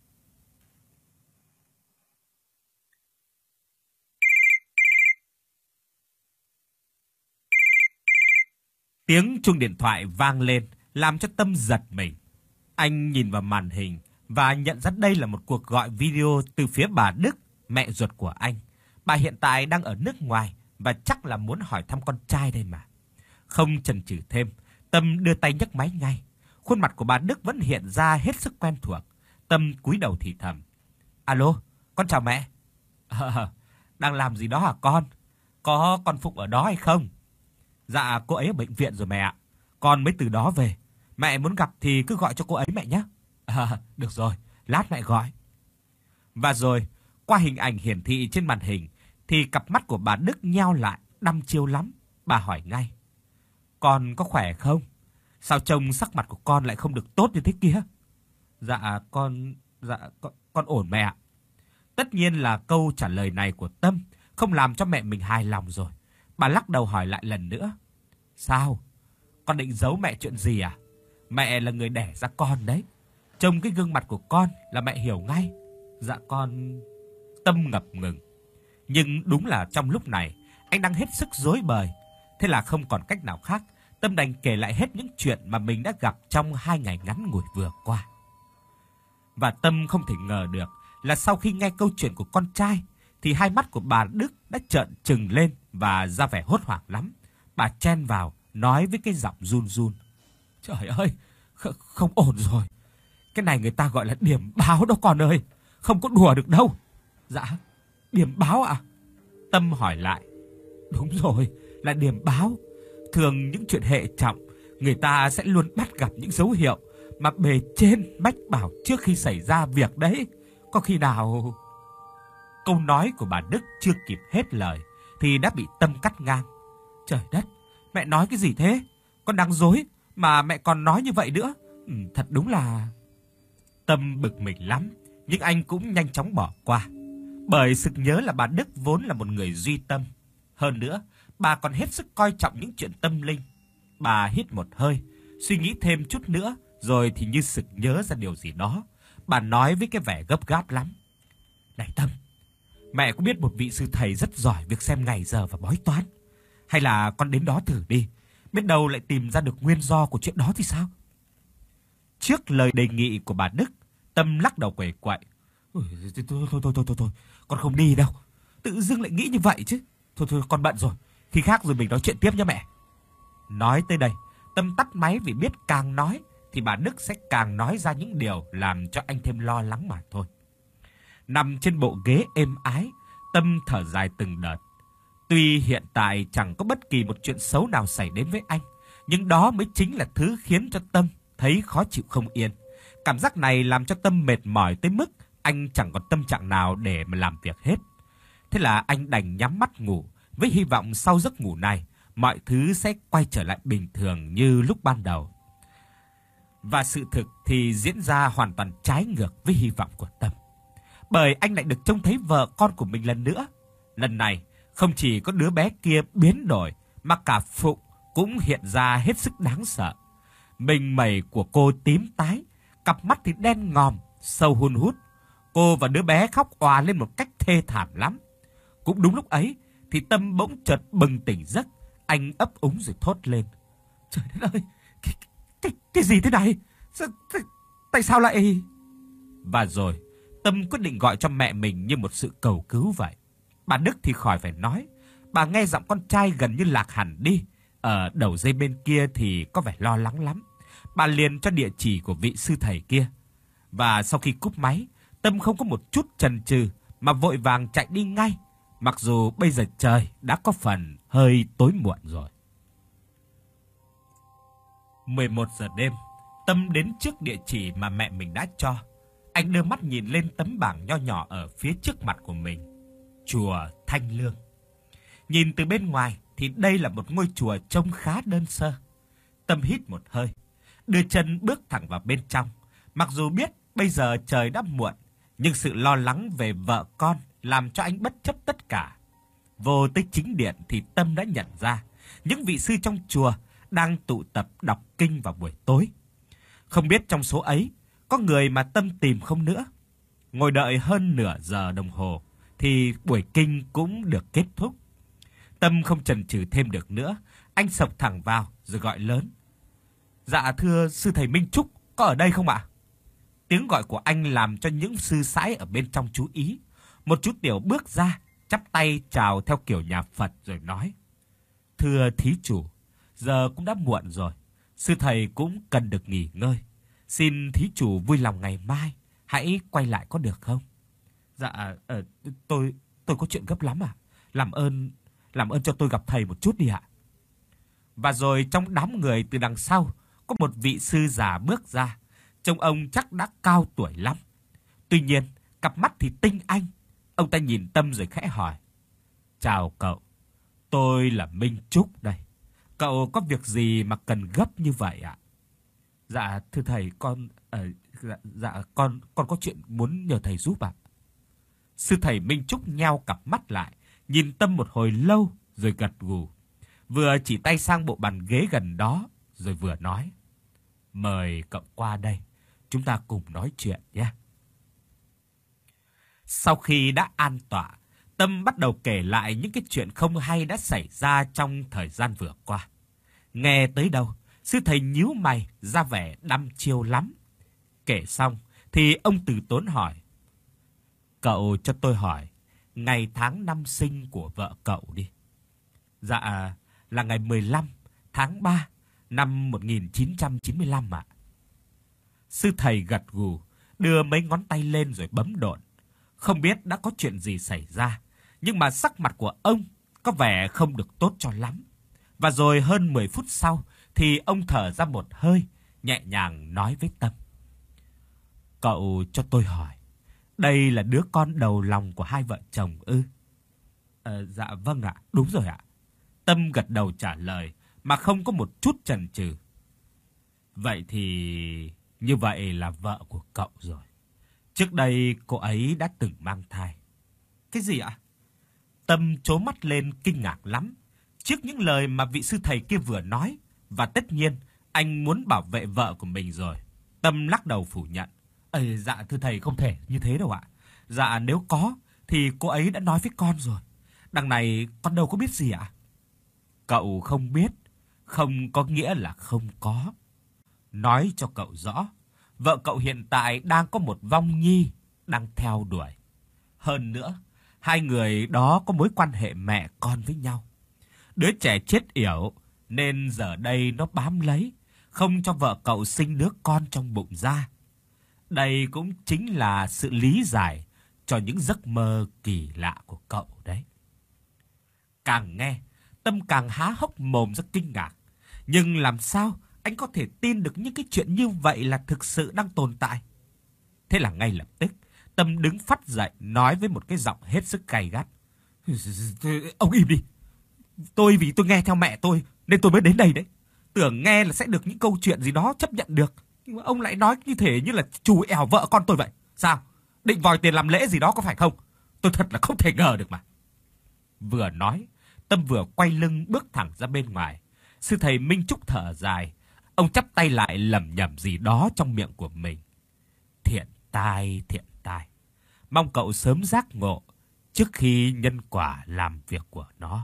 Tiếng chuông điện thoại vang lên, làm cho Tâm giật mình. Anh nhìn vào màn hình và nhận ra đây là một cuộc gọi video từ phía bà Đức, mẹ ruột của anh. Bà hiện tại đang ở nước ngoài và chắc là muốn hỏi thăm con trai đây mà. Không chần chừ thêm, Tâm đưa tay nhấc máy ngay. Khuôn mặt của bà Đức vẫn hiện ra hết sức quen thuộc. Tâm cúi đầu thì thầm. Alo, con chào mẹ. À, đang làm gì đó hả con? Có con Phụng ở đó hay không? Dạ, cô ấy ở bệnh viện rồi mẹ ạ. Con mới từ đó về. Mẹ muốn gặp thì cứ gọi cho cô ấy mẹ nhé. À, được rồi, lát mẹ gọi. Và rồi, qua hình ảnh hiển thị trên màn hình, thì cặp mắt của bà Đức nheo lại, đăm chiêu lắm. Bà hỏi ngay. Con có khỏe không? Sao trông sắc mặt của con lại không được tốt như thế kia? Dạ, con... Dạ, con, con ổn mẹ ạ. Tất nhiên là câu trả lời này của Tâm không làm cho mẹ mình hài lòng rồi. Bà lắc đầu hỏi lại lần nữa. Sao? Con định giấu mẹ chuyện gì à? Mẹ là người đẻ ra con đấy. Trông cái gương mặt của con là mẹ hiểu ngay. Dạ con... Tâm ngập ngừng. Nhưng đúng là trong lúc này, anh đang hết sức rối bời. Thế là không còn cách nào khác, Tâm đành kể lại hết những chuyện mà mình đã gặp trong hai ngày ngắn ngủi vừa qua. Và Tâm không thể ngờ được là sau khi nghe câu chuyện của con trai, thì hai mắt của bà Đức đã trợn trừng lên và ra vẻ hốt hoảng lắm. Bà chen vào, nói với cái giọng run run. Trời ơi, kh- không ổn rồi. Cái này người ta gọi là điểm báo đó con ơi. Không có đùa được đâu. Dạ, điểm báo à? Tâm hỏi lại. Đúng rồi, là điểm báo. Thường những chuyện hệ trọng, người ta sẽ luôn bắt gặp những dấu hiệu mà bề trên mách bảo trước khi xảy ra việc đấy. Có khi nào... Câu nói của bà Đức chưa kịp hết lời thì đã bị Tâm cắt ngang. Trời đất, mẹ nói cái gì thế? Con đang dối mà mẹ còn nói như vậy nữa. Ừ, thật đúng là... Tâm bực mình lắm, nhưng anh cũng nhanh chóng bỏ qua. Bởi sực nhớ là bà Đức vốn là một người duy tâm. Hơn nữa, bà còn hết sức coi trọng những chuyện tâm linh. Bà hít một hơi, suy nghĩ thêm chút nữa, rồi thì như sực nhớ ra điều gì đó. Bà nói với cái vẻ gấp gáp lắm. Này Tâm, mẹ có biết một vị sư thầy rất giỏi việc xem ngày giờ và bói toán. Hay là con đến đó thử đi, biết đâu lại tìm ra được nguyên do của chuyện đó thì sao? Trước lời đề nghị của bà Đức, Tâm lắc đầu quẩy quậy. Thôi, thôi, thôi, thôi, thôi, thôi, con không đi đâu. Tự dưng lại nghĩ như vậy chứ. Thôi, thôi, con bận rồi. Khi khác rồi mình nói chuyện tiếp nhé mẹ. Nói tới đây, Tâm tắt máy vì biết càng nói thì bà Đức sẽ càng nói ra những điều làm cho anh thêm lo lắng mà thôi. Nằm trên bộ ghế êm ái, Tâm thở dài từng đợt. Tuy hiện tại chẳng có bất kỳ một chuyện xấu nào xảy đến với anh, nhưng đó mới chính là thứ khiến cho Tâm thấy khó chịu không yên. Cảm giác này làm cho Tâm mệt mỏi tới mức anh chẳng còn tâm trạng nào để mà làm việc hết. Thế là anh đành nhắm mắt ngủ, với hy vọng sau giấc ngủ này, mọi thứ sẽ quay trở lại bình thường như lúc ban đầu. Và sự thực thì diễn ra hoàn toàn trái ngược với hy vọng của Tâm. Bởi anh lại được trông thấy vợ con của mình lần nữa. Lần này, không chỉ có đứa bé kia biến đổi, mà cả Phụng cũng hiện ra hết sức đáng sợ. Mình mẩy của cô tím tái, cặp mắt thì đen ngòm, sâu hun hút. Cô và đứa bé khóc òa lên một cách thê thảm lắm. Cũng đúng lúc ấy, thì Tâm bỗng chợt bừng tỉnh giấc. Anh ấp úng rồi thốt lên. Trời đất ơi, cái, cái, cái gì thế này? Sao, tại, tại sao lại... Và rồi, Tâm quyết định gọi cho mẹ mình như một sự cầu cứu vậy. Bà Đức thì khỏi phải nói. Bà nghe giọng con trai gần như lạc hẳn đi. Ở đầu dây bên kia thì có vẻ lo lắng lắm. Bà liền cho địa chỉ của vị sư thầy kia. Và sau khi cúp máy, Tâm không có một chút chần chừ mà vội vàng chạy đi ngay, mặc dù bây giờ trời đã có phần hơi tối muộn rồi. mười một giờ đêm, Tâm đến trước địa chỉ mà mẹ mình đã cho. Anh đưa mắt nhìn lên tấm bảng nho nhỏ ở phía trước mặt của mình. Chùa Thanh Lương. Nhìn từ bên ngoài thì đây là một ngôi chùa trông khá đơn sơ. Tâm hít một hơi, đưa chân bước thẳng vào bên trong. Mặc dù biết bây giờ trời đã muộn, nhưng sự lo lắng về vợ con làm cho anh bất chấp tất cả. Vô tới chính điện thì Tâm đã nhận ra những vị sư trong chùa đang tụ tập đọc kinh vào buổi tối. Không biết trong số ấy có người mà Tâm tìm không nữa. Ngồi đợi hơn nửa giờ đồng hồ thì buổi kinh cũng được kết thúc. Tâm không chần chừ thêm được nữa, anh xộc thẳng vào rồi gọi lớn. Dạ thưa sư thầy Minh Trúc, có ở đây không ạ? Tiếng gọi của anh làm cho những sư sãi ở bên trong chú ý. Một chú tiểu bước ra, chắp tay chào theo kiểu nhà Phật rồi nói. Thưa thí chủ, giờ cũng đã muộn rồi, sư thầy cũng cần được nghỉ ngơi. Xin thí chủ vui lòng ngày mai hãy quay lại có được không? Dạ, ờ, tôi tôi có chuyện gấp lắm à? Làm ơn, làm ơn cho tôi gặp thầy một chút đi ạ. Và rồi trong đám người từ đằng sau có một vị sư già bước ra. Trông ông chắc đã cao tuổi lắm. Tuy nhiên, cặp mắt thì tinh anh. Ông ta nhìn Tâm rồi khẽ hỏi. Chào cậu, tôi là Minh Trúc đây. Cậu có việc gì mà cần gấp như vậy ạ? Dạ thưa thầy, con ờ, dạ, dạ con con có chuyện muốn nhờ thầy giúp ạ. Sư thầy Minh Trúc nheo cặp mắt lại, nhìn Tâm một hồi lâu rồi gật gù. Vừa chỉ tay sang bộ bàn ghế gần đó rồi vừa nói. Mời cậu qua đây, chúng ta cùng nói chuyện nhé. Sau khi đã an tọa, Tâm bắt đầu kể lại những cái chuyện không hay đã xảy ra trong thời gian vừa qua. Nghe tới đâu, sư thầy nhíu mày ra vẻ đăm chiêu lắm. Kể xong thì ông từ tốn hỏi. Cậu cho tôi hỏi ngày tháng năm sinh của vợ cậu đi. Dạ là ngày mười lăm tháng ba năm một nghìn chín trăm chín mươi lăm ạ. Sư thầy gật gù, đưa mấy ngón tay lên rồi bấm độn. Không biết đã có chuyện gì xảy ra, nhưng mà sắc mặt của ông có vẻ không được tốt cho lắm. Và rồi hơn mười phút sau thì ông thở ra một hơi, nhẹ nhàng nói với Tâm. Cậu cho tôi hỏi, đây là đứa con đầu lòng của hai vợ chồng ư? À, dạ vâng ạ, đúng rồi ạ. Tâm gật đầu trả lời mà không có một chút chần chừ. Vậy thì như vậy là vợ của cậu rồi. Trước đây cô ấy đã từng mang thai. Cái gì ạ? Tâm trố mắt lên kinh ngạc lắm trước những lời mà vị sư thầy kia vừa nói. Và tất nhiên anh muốn bảo vệ vợ của mình rồi. Tâm lắc đầu phủ nhận. Ê, dạ thưa thầy, không thể như thế đâu ạ. Dạ nếu có thì cô ấy đã nói với con rồi. Đằng này con đâu có biết gì ạ. Cậu không biết không có nghĩa là không có. Nói cho cậu rõ, vợ cậu hiện tại đang có một vong nhi đang theo đuổi. Hơn nữa, hai người đó có mối quan hệ mẹ con với nhau. Đứa trẻ chết yểu nên giờ đây nó bám lấy, không cho vợ cậu sinh đứa con trong bụng ra. Đây cũng chính là sự lý giải cho những giấc mơ kỳ lạ của cậu đấy. Càng nghe, Tâm càng há hốc mồm ra kinh ngạc. Nhưng làm sao anh có thể tin được những cái chuyện như vậy là thực sự đang tồn tại? Thế là ngay lập tức, Tâm đứng phắt dậy nói với một cái giọng hết sức gay gắt. Ông im đi. Tôi vì tôi nghe theo mẹ tôi nên tôi mới đến đây đấy. Tưởng nghe là sẽ được những câu chuyện gì đó chấp nhận được. Nhưng mà ông lại nói như thể như là chù ẻo vợ con tôi vậy. Sao? Định vòi tiền làm lễ gì đó có phải không? Tôi thật là không thể ngờ được mà. Vừa nói, Tâm vừa quay lưng bước thẳng ra bên ngoài. Sư thầy Minh Trúc thở dài. Ông chắp tay lại lẩm nhẩm gì đó trong miệng của mình. Thiện tai, thiện tai. Mong cậu sớm giác ngộ trước khi nhân quả làm việc của nó.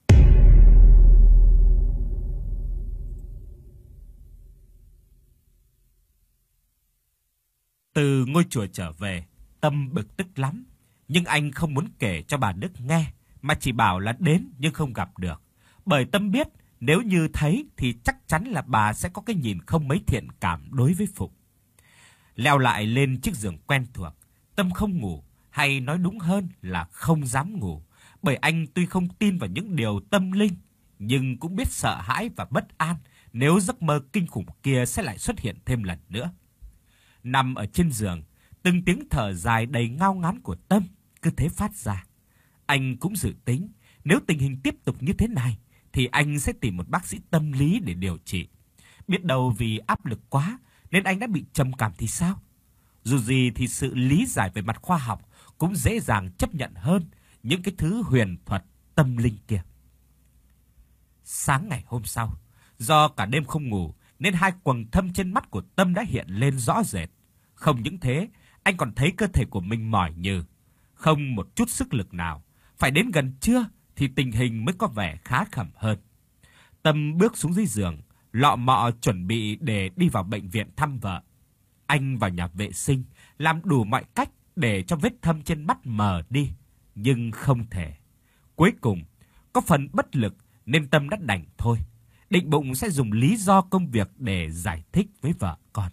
Từ ngôi chùa trở về, Tâm bực tức lắm. Nhưng anh không muốn kể cho bà Đức nghe, mà chỉ bảo là đến nhưng không gặp được. Bởi Tâm biết Nếu như thấy thì chắc chắn là bà sẽ có cái nhìn không mấy thiện cảm đối với Phụng. Leo lại lên chiếc giường quen thuộc, Tâm không ngủ, hay nói đúng hơn là không dám ngủ, bởi anh tuy không tin vào những điều tâm linh, nhưng cũng biết sợ hãi và bất an nếu giấc mơ kinh khủng kia sẽ lại xuất hiện thêm lần nữa. Nằm ở trên giường, từng tiếng thở dài đầy ngao ngán của Tâm cứ thế phát ra. Anh cũng dự tính, nếu tình hình tiếp tục như thế này, thì anh sẽ tìm một bác sĩ tâm lý để điều trị. Biết đâu vì áp lực quá, nên anh đã bị trầm cảm thì sao? Dù gì thì sự lý giải về mặt khoa học cũng dễ dàng chấp nhận hơn những cái thứ huyền thuật tâm linh kia. Sáng ngày hôm sau, do cả đêm không ngủ, nên hai quầng thâm trên mắt của Tâm đã hiện lên rõ rệt. Không những thế, anh còn thấy cơ thể của mình mỏi nhừ, không một chút sức lực nào. Phải đến gần trưa thì tình hình mới có vẻ khá khẩm hơn. Tâm bước xuống dưới giường, lọ mọ chuẩn bị để đi vào bệnh viện thăm vợ. Anh vào nhà vệ sinh, làm đủ mọi cách để cho vết thâm trên mắt mờ đi, nhưng không thể. Cuối cùng, có phần bất lực nên Tâm đã đành thôi, định bụng sẽ dùng lý do công việc để giải thích với vợ con.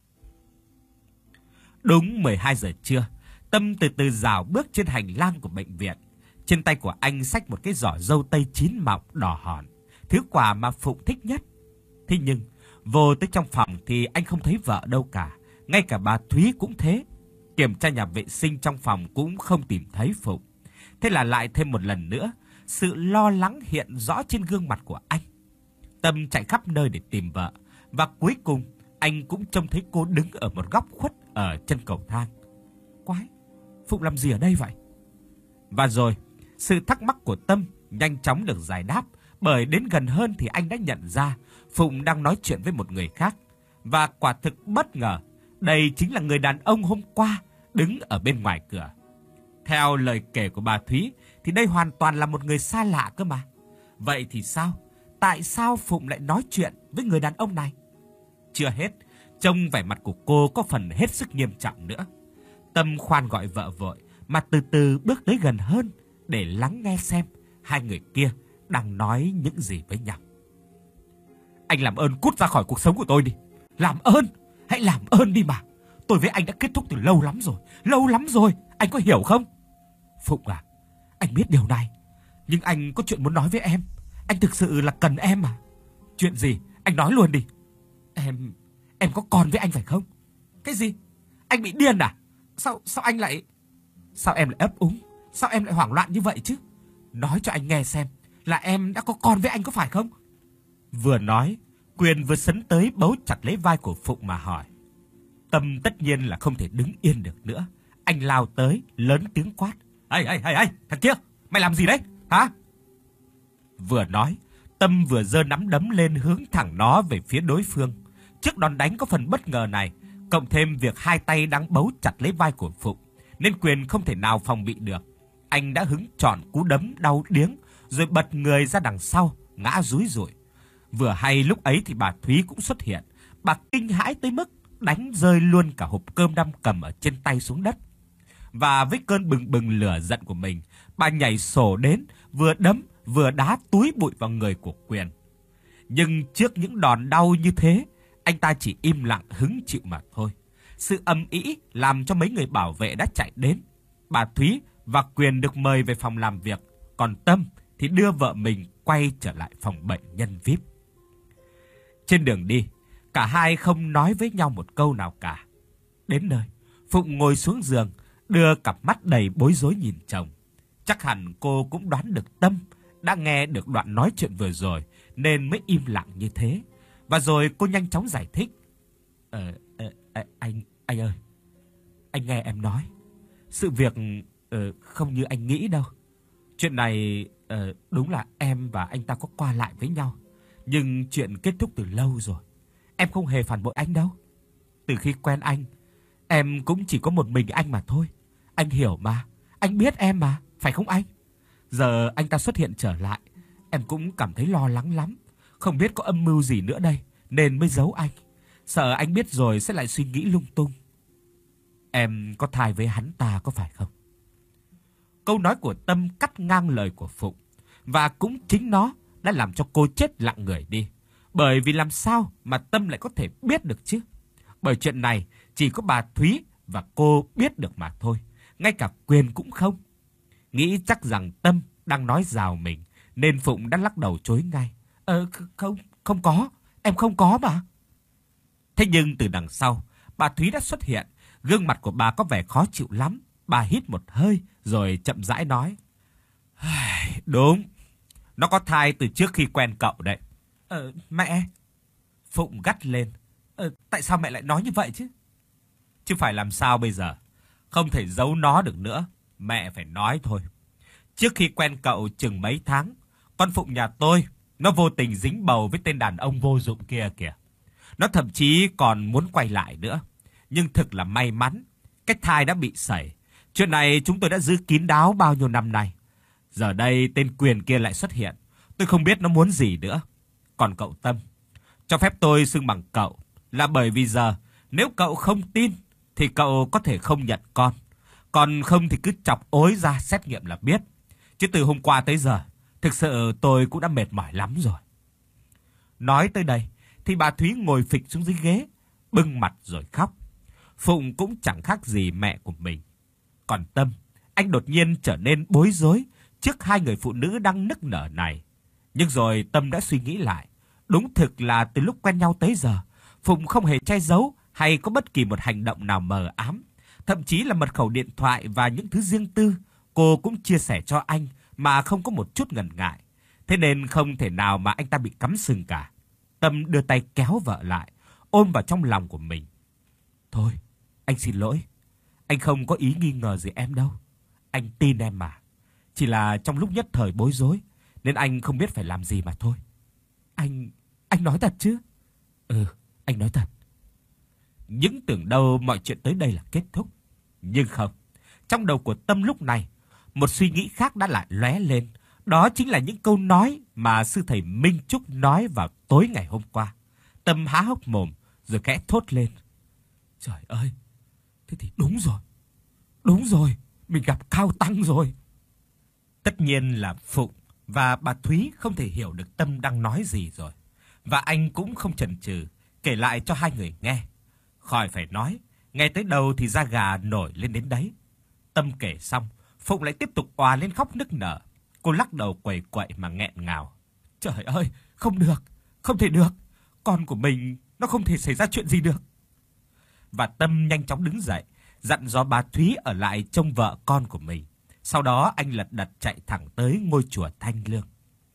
Đúng mười hai giờ trưa, Tâm từ từ rảo bước trên hành lang của bệnh viện. Trên tay của anh xách một cái giỏ dâu tây chín mọng đỏ hòn, thứ quà mà Phụng thích nhất. Thế nhưng, vô tới trong phòng thì anh không thấy vợ đâu cả, ngay cả bà Thúy cũng thế. Kiểm tra nhà vệ sinh trong phòng cũng không tìm thấy Phụng. Thế là lại thêm một lần nữa, sự lo lắng hiện rõ trên gương mặt của anh. Tâm chạy khắp nơi để tìm vợ, và cuối cùng anh cũng trông thấy cô đứng ở một góc khuất ở chân cầu thang. Quái, Phụng làm gì ở đây vậy? Và rồi, sự thắc mắc của Tâm nhanh chóng được giải đáp, bởi đến gần hơn thì anh đã nhận ra Phụng đang nói chuyện với một người khác. Và quả thực bất ngờ, đây chính là người đàn ông hôm qua đứng ở bên ngoài cửa. Theo lời kể của bà Thúy thì đây hoàn toàn là một người xa lạ cơ mà. Vậy thì sao? Tại sao Phụng lại nói chuyện với người đàn ông này? Chưa hết, trông vẻ mặt của cô có phần hết sức nghiêm trọng nữa. Tâm khoan gọi vợ vội, mà từ từ bước tới gần hơn để lắng nghe xem hai người kia đang nói những gì với nhau. Anh làm ơn cút ra khỏi cuộc sống của tôi đi. Làm ơn, hãy làm ơn đi mà. Tôi với anh đã kết thúc từ lâu lắm rồi, lâu lắm rồi, anh có hiểu không? Phụng à, anh biết điều này, nhưng anh có chuyện muốn nói với em. Anh thực sự là cần em mà. Chuyện gì? Anh nói luôn đi. Em, em có con với anh phải không? Cái gì? Anh bị điên à? Sao, sao anh lại... Sao em lại ấp úng? Sao em lại hoảng loạn như vậy chứ? Nói cho anh nghe xem, là em đã có con với anh có phải không? Vừa nói, Quyền vừa sấn tới bấu chặt lấy vai của Phụng mà hỏi. Tâm tất nhiên là không thể đứng yên được nữa. Anh lao tới, lớn tiếng quát. Ê, ê, ê, ê, thằng kia, mày làm gì đấy, hả? Vừa nói, Tâm vừa giơ nắm đấm lên hướng thẳng nó về phía đối phương. Trước đòn đánh có phần bất ngờ này, cộng thêm việc hai tay đang bấu chặt lấy vai của Phụng, nên Quyền không thể nào phòng bị được. Anh đã hứng trọn cú đấm đau điếng, rồi bật người ra đằng sau, ngã rúi rủi. Vừa hay lúc ấy thì bà Thúy cũng xuất hiện. Bà kinh hãi tới mức đánh rơi luôn cả hộp cơm đang cầm ở trên tay xuống đất. Và với cơn bừng bừng lửa giận của mình, bà nhảy sổ đến, vừa đấm vừa đá túi bụi vào người của Quyền. Nhưng trước những đòn đau như thế, anh ta chỉ im lặng hứng chịu mà thôi. Sự ầm ĩ làm cho mấy người bảo vệ đã chạy đến. Bà Thúy và Quyền được mời về phòng làm việc, còn Tâm thì đưa vợ mình quay trở lại phòng bệnh nhân vi ai pi. Trên đường đi, cả hai không nói với nhau một câu nào cả. Đến nơi, Phụng ngồi xuống giường, đưa cặp mắt đầy bối rối nhìn chồng. Chắc hẳn cô cũng đoán được Tâm đã nghe được đoạn nói chuyện vừa rồi nên mới im lặng như thế. Và rồi cô nhanh chóng giải thích. Ờ, ờ anh, anh ơi, anh nghe em nói. Sự việc ờ, không như anh nghĩ đâu. Chuyện này ờ, đúng là em và anh ta có qua lại với nhau. Nhưng chuyện kết thúc từ lâu rồi. Em không hề phản bội anh đâu. Từ khi quen anh, em cũng chỉ có một mình anh mà thôi. Anh hiểu mà, anh biết em mà, phải không anh? Giờ anh ta xuất hiện trở lại, em cũng cảm thấy lo lắng lắm. Không biết có âm mưu gì nữa đây, nên mới giấu anh. Sợ anh biết rồi sẽ lại suy nghĩ lung tung. Em có thai với hắn ta có phải không? Câu nói của Tâm cắt ngang lời của Phụng. Và cũng chính nó đã làm cho cô chết lặng người đi. Bởi vì làm sao mà Tâm lại có thể biết được chứ? Bởi chuyện này chỉ có bà Thúy và cô biết được mà thôi. Ngay cả Quyền cũng không. Nghĩ chắc rằng Tâm đang nói rào mình, nên Phụng đã lắc đầu chối ngay. Ờ, không, không có. Em không có mà. Thế nhưng từ đằng sau, bà Thúy đã xuất hiện. Gương mặt của bà có vẻ khó chịu lắm. Bà hít một hơi rồi chậm rãi nói. Đúng, nó có thai từ trước khi quen cậu đấy. Ờ, mẹ. Phụng gắt lên. Ờ, tại sao mẹ lại nói như vậy chứ? Chứ phải làm sao bây giờ? Không thể giấu nó được nữa. Mẹ phải nói thôi. Trước khi quen cậu chừng mấy tháng, con Phụng nhà tôi, nó vô tình dính bầu với tên đàn ông vô dụng kia kìa. Nó thậm chí còn muốn quay lại nữa. Nhưng thực là may mắn, cái thai đã bị sẩy. Chuyện này chúng tôi đã giữ kín đáo bao nhiêu năm nay. Giờ đây tên Quyền kia lại xuất hiện. Tôi không biết nó muốn gì nữa. Còn cậu Tâm, cho phép tôi xưng bằng cậu, là bởi vì giờ nếu cậu không tin thì cậu có thể không nhận con. Còn không thì cứ chọc ối ra xét nghiệm là biết. Chứ từ hôm qua tới giờ, thực sự tôi cũng đã mệt mỏi lắm rồi. Nói tới đây thì bà Thúy ngồi phịch xuống dưới ghế, bưng mặt rồi khóc. Phụng cũng chẳng khác gì mẹ của mình. Còn Tâm, anh đột nhiên trở nên bối rối trước hai người phụ nữ đang nức nở này. Nhưng rồi Tâm đã suy nghĩ lại. Đúng thực là từ lúc quen nhau tới giờ, Phụng không hề che giấu hay có bất kỳ một hành động nào mờ ám. Thậm chí là mật khẩu điện thoại và những thứ riêng tư, cô cũng chia sẻ cho anh mà không có một chút ngần ngại. Thế nên không thể nào mà anh ta bị cắm sừng cả. Tâm đưa tay kéo vợ lại, ôm vào trong lòng của mình. Thôi, anh xin lỗi. Anh không có ý nghi ngờ gì em đâu. Anh tin em mà. Chỉ là trong lúc nhất thời bối rối, nên anh không biết phải làm gì mà thôi. Anh... anh nói thật chứ? Ừ, anh nói thật. Những tưởng đâu mọi chuyện tới đây là kết thúc. Nhưng không. Trong đầu của Tâm lúc này, một suy nghĩ khác đã lại lóe lên. Đó chính là những câu nói mà sư thầy Minh Trúc nói vào tối ngày hôm qua. Tâm há hốc mồm rồi khẽ thốt lên. Trời ơi, thế thì đúng rồi. Đúng rồi, mình gặp Cao Tăng rồi. Tất nhiên là Phụng và bà Thúy không thể hiểu được Tâm đang nói gì rồi. Và anh cũng không chần chừ kể lại cho hai người nghe. Khỏi phải nói, nghe tới đâu thì da gà nổi lên đến đấy. Tâm kể xong, Phụng lại tiếp tục òa lên khóc nức nở. Cô lắc đầu quẩy quậy mà nghẹn ngào. Trời ơi, không được, không thể được. Con của mình, nó không thể xảy ra chuyện gì được. Và Tâm nhanh chóng đứng dậy, dặn dò bà Thúy ở lại trông vợ con của mình. Sau đó anh lật đật chạy thẳng tới ngôi chùa Thanh Lương.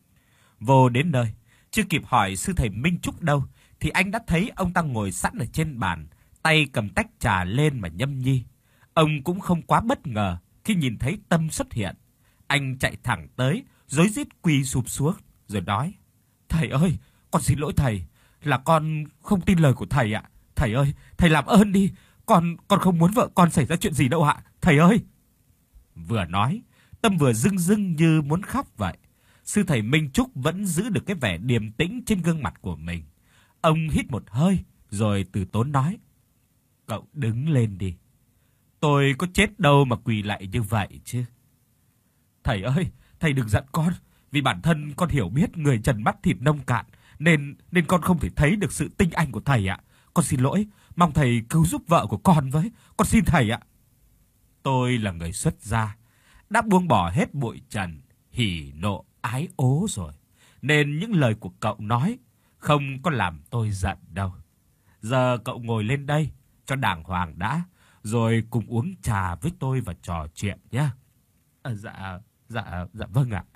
Vô đến nơi, chưa kịp hỏi sư thầy Minh Trúc đâu, thì anh đã thấy ông ta ngồi sẵn ở trên bàn, tay cầm tách trà lên mà nhâm nhi. Ông cũng không quá bất ngờ khi nhìn thấy Tâm xuất hiện. Anh chạy thẳng tới, rối rít quỳ sụp xuống, rồi nói. Thầy ơi, con xin lỗi thầy, là con không tin lời của thầy ạ. Thầy ơi, thầy làm ơn đi, con con không muốn vợ con xảy ra chuyện gì đâu ạ, thầy ơi. Vừa nói, Tâm vừa rưng rưng như muốn khóc vậy. Sư thầy Minh Trúc vẫn giữ được cái vẻ điềm tĩnh trên gương mặt của mình. Ông hít một hơi, rồi từ tốn nói. Cậu đứng lên đi. Tôi có chết đâu mà quỳ lại như vậy chứ. Thầy ơi, thầy đừng giận con. Vì bản thân con hiểu biết người trần mắt thịt nông cạn, Nên nên con không thể thấy được sự tinh anh của thầy ạ. Con xin lỗi, mong thầy cứu giúp vợ của con với. Con xin thầy ạ. Tôi là người xuất gia, đã buông bỏ hết bụi trần, hỉ nộ ái ố rồi. Nên những lời của cậu nói không có làm tôi giận đâu. Giờ cậu ngồi lên đây cho đàng hoàng đã, rồi cùng uống trà với tôi và trò chuyện nhé. À, dạ, dạ, dạ vâng ạ.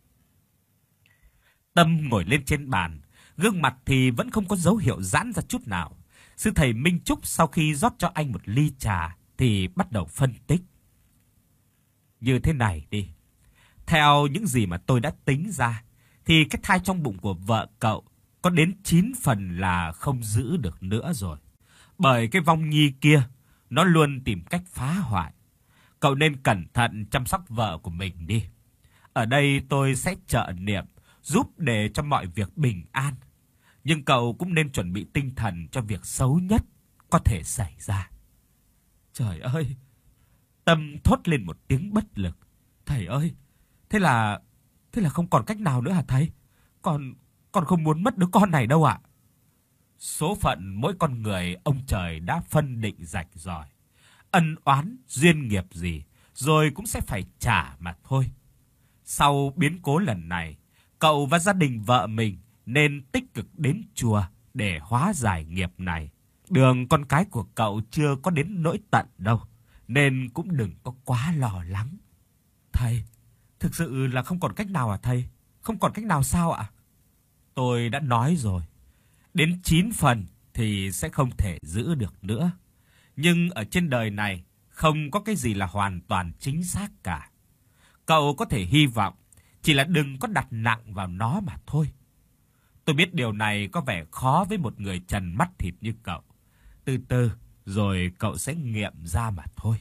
Tâm ngồi lên trên bàn, gương mặt thì vẫn không có dấu hiệu giãn ra chút nào. Sư thầy Minh Trúc sau khi rót cho anh một ly trà thì bắt đầu phân tích. Như thế này đi. Theo những gì mà tôi đã tính ra, thì cái thai trong bụng của vợ cậu có đến chín phần là không giữ được nữa rồi. Bởi cái vong nhi kia, nó luôn tìm cách phá hoại. Cậu nên cẩn thận chăm sóc vợ của mình đi. Ở đây tôi sẽ trợ niệm, giúp để cho mọi việc bình an. Nhưng cậu cũng nên chuẩn bị tinh thần cho việc xấu nhất có thể xảy ra. Trời ơi! Tâm thốt lên một tiếng bất lực. Thầy ơi! Thế là... Thế là không còn cách nào nữa hả thầy? Con, con không muốn mất đứa con này đâu ạ. Số phận mỗi con người ông trời đã phân định rạch ròi. Ân oán, duyên nghiệp gì, rồi cũng sẽ phải trả mà thôi. Sau biến cố lần này, cậu và gia đình vợ mình nên tích cực đến chùa để hóa giải nghiệp này. Đường con cái của cậu chưa có đến nỗi tận đâu, nên cũng đừng có quá lo lắng. Thầy, thực sự là không còn cách nào à thầy? Không còn cách nào sao ạ? Tôi đã nói rồi, đến chín phần thì sẽ không thể giữ được nữa. Nhưng ở trên đời này không có cái gì là hoàn toàn chính xác cả. Cậu có thể hy vọng, chỉ là đừng có đặt nặng vào nó mà thôi. Tôi biết điều này có vẻ khó với một người trần mắt thịt như cậu. Từ từ rồi cậu sẽ nghiệm ra mà thôi.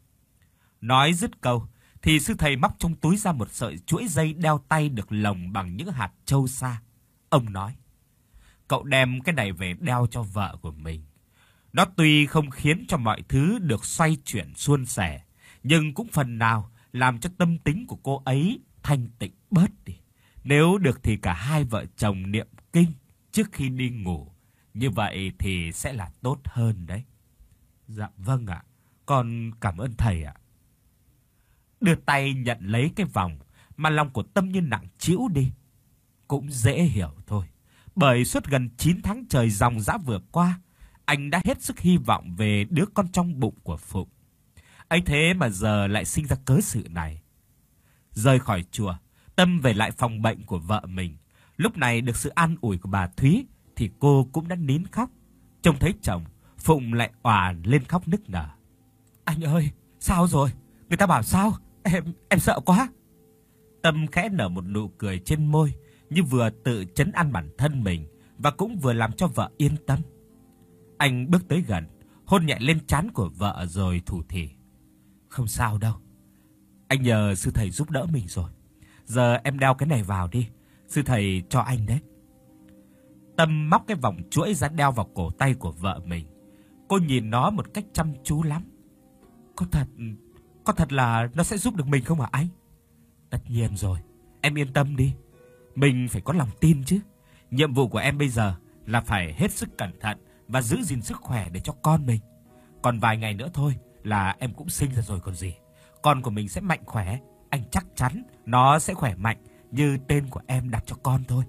Nói dứt câu thì sư thầy móc trong túi ra một sợi chuỗi dây đeo tay được lồng bằng những hạt châu sa. Ông nói, cậu đem cái này về đeo cho vợ của mình. Nó tuy không khiến cho mọi thứ được xoay chuyển suôn sẻ, nhưng cũng phần nào làm cho tâm tính của cô ấy thanh tịnh bớt đi. Nếu được thì cả hai vợ chồng niệm kinh trước khi đi ngủ. Như vậy thì sẽ là tốt hơn đấy. Dạ vâng ạ, con cảm ơn thầy ạ. Đưa tay nhận lấy cái vòng mà lòng của Tâm như nặng trĩu đi. Cũng dễ hiểu thôi. Bởi suốt gần chín tháng trời dòng dã vừa qua, anh đã hết sức hy vọng về đứa con trong bụng của Phụng. Ấy thế mà giờ lại sinh ra cớ sự này. Rời khỏi chùa, Tâm về lại phòng bệnh của vợ mình. Lúc này được sự an ủi của bà Thúy thì cô cũng đã nín khóc. Trông thấy chồng, Phụng lại òa lên khóc nức nở. Anh ơi, sao rồi? Người ta bảo sao? Em, em sợ quá. Tâm khẽ nở một nụ cười trên môi, như vừa tự trấn an bản thân mình và cũng vừa làm cho vợ yên tâm. Anh bước tới gần, hôn nhẹ lên trán của vợ rồi thủ thỉ. Không sao đâu. Anh nhờ sư thầy giúp đỡ mình rồi. Giờ em đeo cái này vào đi. Sư thầy cho anh đấy. Tâm móc cái vòng chuỗi ra đeo vào cổ tay của vợ mình. Cô nhìn nó một cách chăm chú lắm. Có thật, có thật là nó sẽ giúp được mình không hả anh? Tất nhiên rồi. Em yên tâm đi. Mình phải có lòng tin chứ. Nhiệm vụ của em bây giờ là phải hết sức cẩn thận và giữ gìn sức khỏe để cho con mình. Còn vài ngày nữa thôi là em cũng sinh ra rồi còn gì. Con của mình sẽ mạnh khỏe. Anh chắc chắn nó sẽ khỏe mạnh như tên của em đặt cho con thôi.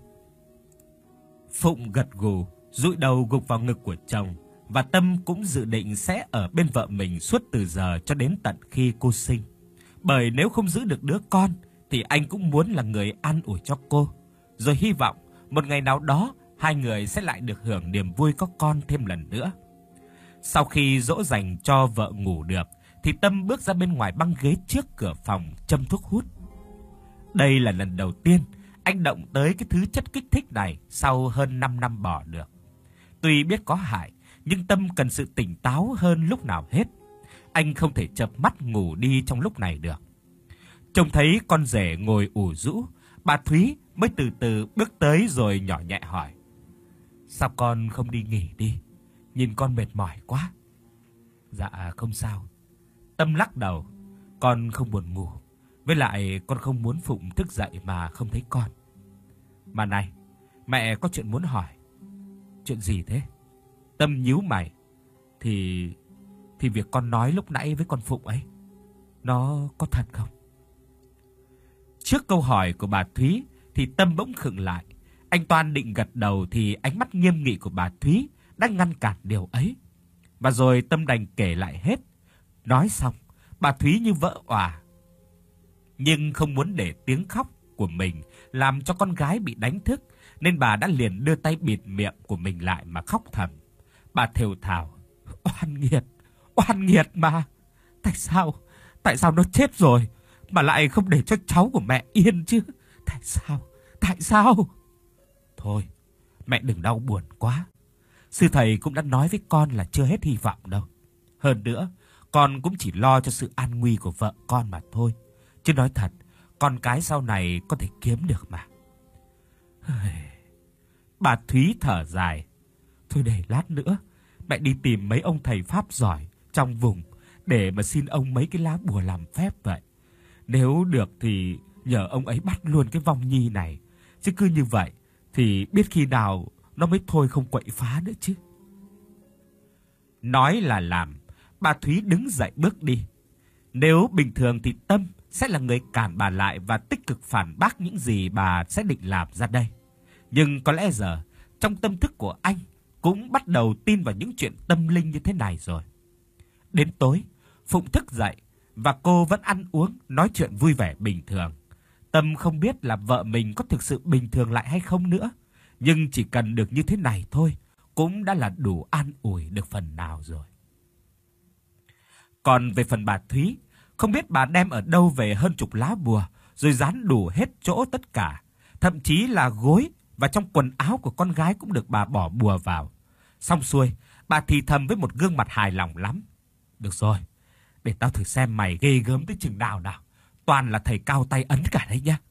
Phụng gật gù, dụi đầu gục vào ngực của chồng. Và Tâm cũng dự định sẽ ở bên vợ mình suốt từ giờ cho đến tận khi cô sinh. Bởi nếu không giữ được đứa con thì anh cũng muốn là người an ủi cho cô. Rồi hy vọng một ngày nào đó hai người sẽ lại được hưởng niềm vui có con thêm lần nữa. Sau khi dỗ dành cho vợ ngủ được thì Tâm bước ra bên ngoài băng ghế trước cửa phòng châm thuốc hút. Đây là lần đầu tiên anh động tới cái thứ chất kích thích này sau hơn năm năm bỏ được. Tuy biết có hại, nhưng Tâm cần sự tỉnh táo hơn lúc nào hết. Anh không thể chợp mắt ngủ đi trong lúc này được. Trông thấy con rể ngồi ủ rũ, bà Thúy mới từ từ bước tới rồi nhỏ nhẹ hỏi. Sao con không đi nghỉ đi? Nhìn con mệt mỏi quá. Dạ không sao. Tâm lắc đầu. Con không buồn ngủ. Với lại con không muốn Phụng thức dậy mà không thấy con. Mà này, mẹ có chuyện muốn hỏi. Chuyện gì thế? Tâm nhíu mày. Thì... Thì việc con nói lúc nãy với con Phụng ấy, nó có thật không? Trước câu hỏi của bà Thúy thì Tâm bỗng khựng lại. Anh toan định gật đầu thì ánh mắt nghiêm nghị của bà Thúy đã ngăn cản điều ấy. Và rồi Tâm đành kể lại hết. Nói xong, bà Thúy như vỡ òa. Nhưng không muốn để tiếng khóc của mình làm cho con gái bị đánh thức, nên bà đã liền đưa tay bịt miệng của mình lại mà khóc thầm. Bà thều thào. Oan nghiệt, oan nghiệt mà. Tại sao, tại sao nó chết rồi mà lại không để cho cháu của mẹ yên chứ? Tại sao, tại sao? Thôi, mẹ đừng đau buồn quá. Sư thầy cũng đã nói với con là chưa hết hy vọng đâu. Hơn nữa, con cũng chỉ lo cho sự an nguy của vợ con mà thôi. Chứ nói thật, con cái sau này có thể kiếm được mà. Bà Thúy thở dài. Thôi để lát nữa mẹ đi tìm mấy ông thầy pháp giỏi trong vùng để mà xin ông mấy cái lá bùa làm phép vậy. Nếu được thì nhờ ông ấy bắt luôn cái vong nhi này. Chứ cứ như vậy thì biết khi nào nó mới thôi không quậy phá nữa chứ. Nói là làm, bà Thúy đứng dậy bước đi. Nếu bình thường thì Tâm sẽ là người cản bà lại và tích cực phản bác những gì bà sẽ định làm ra đây. Nhưng có lẽ giờ, trong tâm thức của anh cũng bắt đầu tin vào những chuyện tâm linh như thế này rồi. Đến tối, Phụng thức dậy và cô vẫn ăn uống, nói chuyện vui vẻ bình thường. Tâm không biết là vợ mình có thực sự bình thường lại hay không nữa, nhưng chỉ cần được như thế này thôi cũng đã là đủ an ủi được phần nào rồi. Còn về phần bà Thúy, không biết bà đem ở đâu về hơn chục lá bùa rồi dán đủ hết chỗ tất cả, thậm chí là gối và trong quần áo của con gái cũng được bà bỏ bùa vào. Xong xuôi, bà thì thầm với một gương mặt hài lòng lắm. Được rồi, để tao thử xem mày ghê gớm tới chừng nào nào. Toàn là thầy cao tay ấn cả đấy nhá.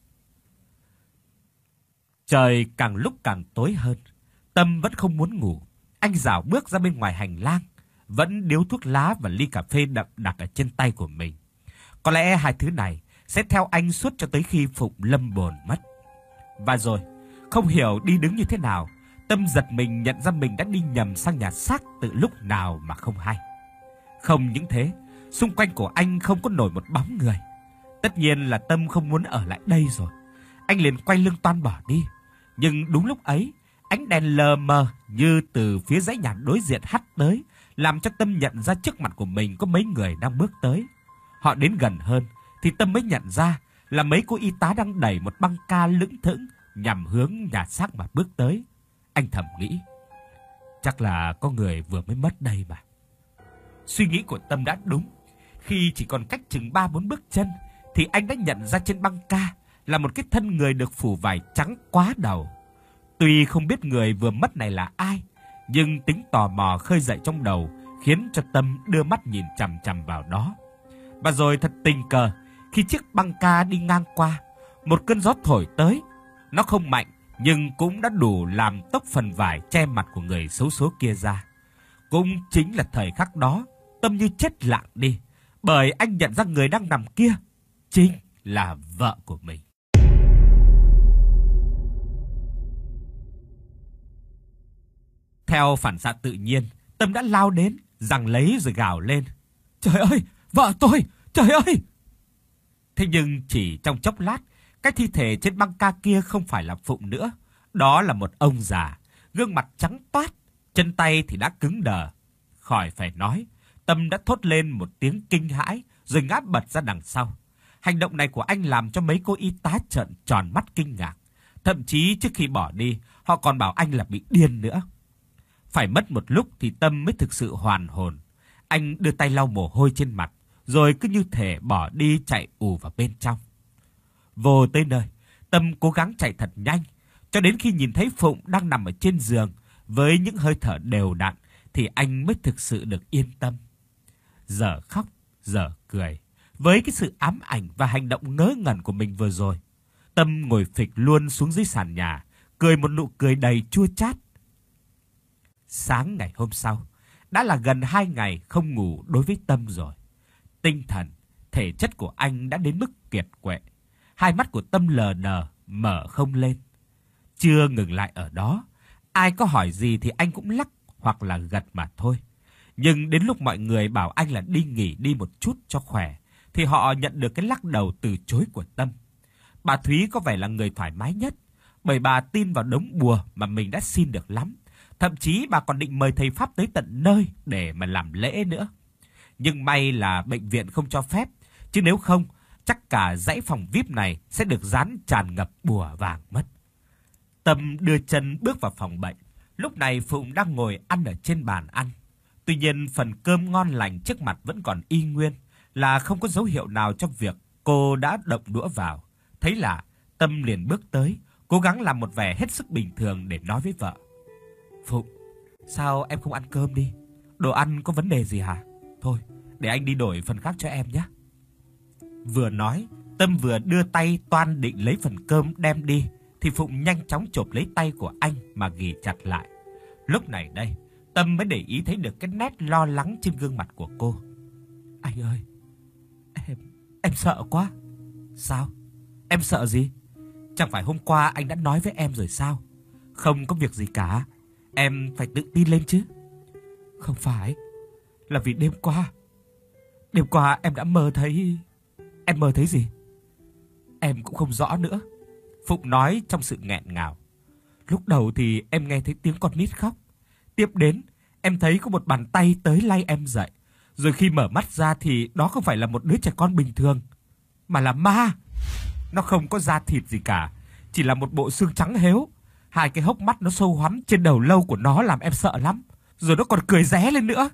Trời càng lúc càng tối hơn. Tâm vẫn không muốn ngủ. Anh rảo bước ra bên ngoài hành lang, vẫn điếu thuốc lá và ly cà phê đậm đặc ở trên tay của mình. Có lẽ hai thứ này sẽ theo anh suốt cho tới khi Phụng lâm bồn mất. Và rồi, không hiểu đi đứng như thế nào, Tâm giật mình nhận ra mình đã đi nhầm sang nhà xác từ lúc nào mà không hay. Không những thế, xung quanh của anh không có nổi một bóng người. Tất nhiên là Tâm không muốn ở lại đây rồi. Anh liền quay lưng toan bỏ đi. Nhưng đúng lúc ấy, ánh đèn lờ mờ như từ phía dãy nhà đối diện hắt tới, làm cho Tâm nhận ra trước mặt của mình có mấy người đang bước tới. Họ đến gần hơn thì Tâm mới nhận ra là mấy cô y tá đang đẩy một băng ca lững thững nhằm hướng nhà xác mà bước tới. Anh thầm nghĩ, chắc là có người vừa mới mất đây mà. Suy nghĩ của Tâm đã đúng. Khi chỉ còn cách chừng ba bốn bước chân thì anh đã nhận ra trên băng ca là một cái thân người được phủ vải trắng quá đầu. Tuy không biết người vừa mất này là ai, nhưng tính tò mò khơi dậy trong đầu khiến cho Tâm đưa mắt nhìn chằm chằm vào đó. Và rồi thật tình cờ, khi chiếc băng ca đi ngang qua, một cơn gió thổi tới. Nó không mạnh nhưng cũng đã đủ làm tốc phần vải che mặt của người xấu số kia ra. Cũng chính là thời khắc đó, Tâm như chết lặng đi, bởi anh nhận ra người đang nằm kia chính là vợ của mình. Theo phản xạ tự nhiên, Tâm đã lao đến, giằng lấy rồi gào lên. Trời ơi, vợ tôi, trời ơi! Thế nhưng chỉ trong chốc lát, cái thi thể trên băng ca kia không phải là Phụng nữa. Đó là một ông già, gương mặt trắng toát, chân tay thì đã cứng đờ. Khỏi phải nói, Tâm đã thốt lên một tiếng kinh hãi rồi ngã bật ra đằng sau. Hành động này của anh làm cho mấy cô y tá trợn tròn mắt kinh ngạc. Thậm chí trước khi bỏ đi, họ còn bảo anh là bị điên nữa. Phải mất một lúc thì Tâm mới thực sự hoàn hồn. Anh đưa tay lau mồ hôi trên mặt, rồi cứ như thể bỏ đi chạy ù vào bên trong. Vô tới nơi, Tâm cố gắng chạy thật nhanh, cho đến khi nhìn thấy Phụng đang nằm ở trên giường với những hơi thở đều đặn thì anh mới thực sự được yên tâm. Giờ khóc, giờ cười. Với cái sự ám ảnh và hành động ngớ ngẩn của mình vừa rồi, Tâm ngồi phịch luôn xuống dưới sàn nhà, cười một nụ cười đầy chua chát. Sáng ngày hôm sau, đã là gần hai ngày không ngủ đối với Tâm rồi. Tinh thần, thể chất của anh đã đến mức kiệt quệ. Hai mắt của Tâm lờ đờ, mở không lên. Chưa ngừng lại ở đó, ai có hỏi gì thì anh cũng lắc hoặc là gật mà thôi. Nhưng đến lúc mọi người bảo anh là đi nghỉ đi một chút cho khỏe, thì họ nhận được cái lắc đầu từ chối của Tâm. Bà Thúy có vẻ là người thoải mái nhất, bởi bà tin vào đống bùa mà mình đã xin được lắm. Thậm chí bà còn định mời thầy Pháp tới tận nơi để mà làm lễ nữa. Nhưng may là bệnh viện không cho phép, chứ nếu không, chắc cả dãy phòng vi ai pi này sẽ được dán tràn ngập bùa vàng mất. Tâm đưa chân bước vào phòng bệnh. Lúc này Phụng đang ngồi ăn ở trên bàn ăn. Tuy nhiên phần cơm ngon lành trước mặt vẫn còn y nguyên, là không có dấu hiệu nào cho việc cô đã động đũa vào. Thấy lạ, Tâm liền bước tới, cố gắng làm một vẻ hết sức bình thường để nói với vợ. Phụng, sao em không ăn cơm đi? Đồ ăn có vấn đề gì hả? Thôi, để anh đi đổi phần khác cho em nhé. Vừa nói, Tâm vừa đưa tay toan định lấy phần cơm đem đi, thì Phụng nhanh chóng chộp lấy tay của anh mà ghì chặt lại. Lúc này đây, Tâm mới để ý thấy được cái nét lo lắng trên gương mặt của cô. Anh ơi, em, em sợ quá. Sao? Em sợ gì? Chẳng phải hôm qua anh đã nói với em rồi sao? Không có việc gì cả, em phải tự tin lên chứ. Không phải, là vì đêm qua. Đêm qua em đã mơ thấy... Em mơ thấy gì? Em cũng không rõ nữa. Phụng nói trong sự nghẹn ngào. Lúc đầu thì em nghe thấy tiếng con nít khóc. Tiếp đến, em thấy có một bàn tay tới lay em dậy. Rồi khi mở mắt ra thì đó không phải là một đứa trẻ con bình thường, mà là ma. Nó không có da thịt gì cả, chỉ là một bộ xương trắng héo. Hai cái hốc mắt nó sâu hoắm trên đầu lâu của nó làm em sợ lắm. Rồi nó còn cười ré lên nữa.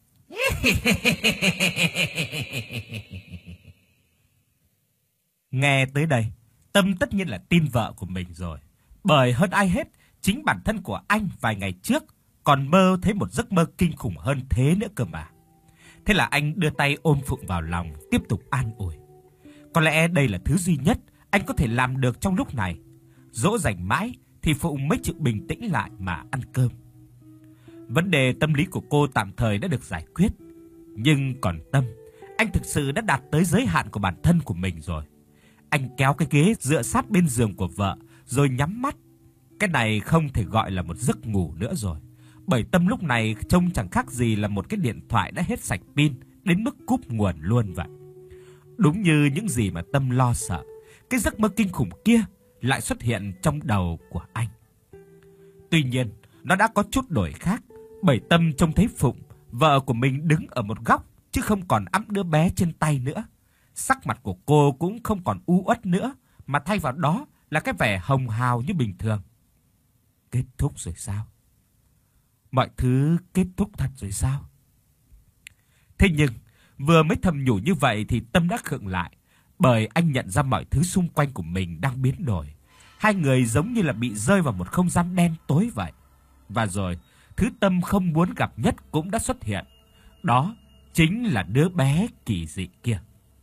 Nghe tới đây, Tâm tất nhiên là tin vợ của mình rồi. Bởi hơn ai hết, chính bản thân của anh vài ngày trước còn mơ thấy một giấc mơ kinh khủng hơn thế nữa cơ mà. Thế là anh đưa tay ôm Phụng vào lòng, tiếp tục an ủi. Có lẽ đây là thứ duy nhất anh có thể làm được trong lúc này. Dỗ dành mãi thì Phụng mới chịu bình tĩnh lại mà ăn cơm. Vấn đề tâm lý của cô tạm thời đã được giải quyết. Nhưng còn Tâm, anh thực sự đã đạt tới giới hạn của bản thân của mình rồi. Anh kéo cái ghế dựa sát bên giường của vợ rồi nhắm mắt. Cái này không thể gọi là một giấc ngủ nữa rồi. Bởi Tâm lúc này trông chẳng khác gì là một cái điện thoại đã hết sạch pin đến mức cúp nguồn luôn vậy. Đúng như những gì mà Tâm lo sợ, cái giấc mơ kinh khủng kia lại xuất hiện trong đầu của anh. Tuy nhiên, nó đã có chút đổi khác, bởi Tâm trông thấy Phụng, vợ của mình đứng ở một góc, chứ không còn ẵm đứa bé trên tay nữa. Sắc mặt của cô cũng không còn u uất nữa, mà thay vào đó là cái vẻ hồng hào như bình thường. Kết thúc rồi sao? Mọi thứ kết thúc thật rồi sao? Thế nhưng, vừa mới thầm nhủ như vậy thì Tâm đã khựng lại, bởi anh nhận ra mọi thứ xung quanh của mình đang biến đổi. Hai người giống như là bị rơi vào một không gian đen tối vậy. Và rồi, thứ Tâm không muốn gặp nhất cũng đã xuất hiện. Đó chính là đứa bé kỳ dị kia.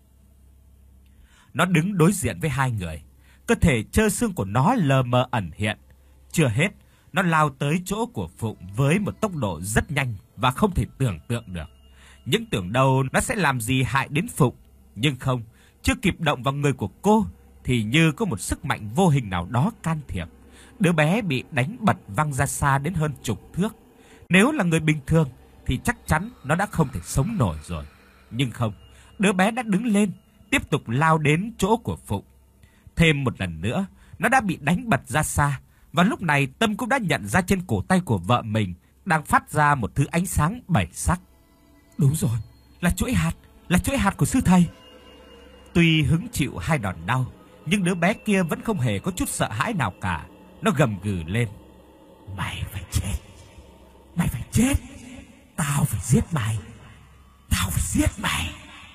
Nó đứng đối diện với hai người. Cơ thể trơ xương của nó lờ mờ ẩn hiện. Chưa hết, nó lao tới chỗ của Phụng với một tốc độ rất nhanh và không thể tưởng tượng được. Những tưởng đâu nó sẽ làm gì hại đến Phụng. Nhưng không, chưa kịp động vào người của cô thì như có một sức mạnh vô hình nào đó can thiệp. Đứa bé bị đánh bật văng ra xa đến hơn chục thước. Nếu là người bình thường thì chắc chắn nó đã không thể sống nổi rồi. Nhưng không, đứa bé đã đứng lên, tiếp tục lao đến chỗ của Phụng. Thêm một lần nữa, nó đã bị đánh bật ra xa. Và lúc này Tâm cũng đã nhận ra trên cổ tay của vợ mình đang phát ra một thứ ánh sáng bảy sắc. Đúng rồi, là chuỗi hạt, là chuỗi hạt của sư thầy. Tuy hứng chịu hai đòn đau, nhưng đứa bé kia vẫn không hề có chút sợ hãi nào cả. Nó gầm gừ lên. Mày phải chết, mày phải chết, tao phải giết mày, tao phải giết mày.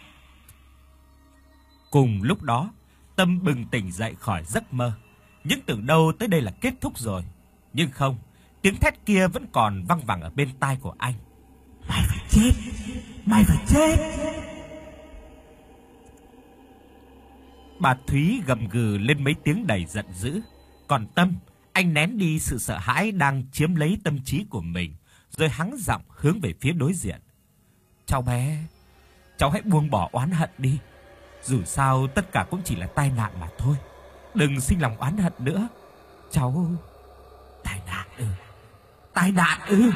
Cùng lúc đó, Tâm bừng tỉnh dậy khỏi giấc mơ. Nhưng tưởng đâu tới đây là kết thúc rồi. Nhưng không, tiếng thét kia vẫn còn văng vẳng ở bên tai của anh. Mày phải chết, mày phải chết. Bà Thúy gầm gừ lên mấy tiếng đầy giận dữ. Còn Tâm, anh nén đi sự sợ hãi đang chiếm lấy tâm trí của mình, rồi hắng giọng hướng về phía đối diện. Cháu bé, cháu hãy buông bỏ oán hận đi. Dù sao tất cả cũng chỉ là tai nạn mà thôi. Đừng sinh lòng oán hận nữa. Cháu... Tai nạn ư? Tai nạn ư?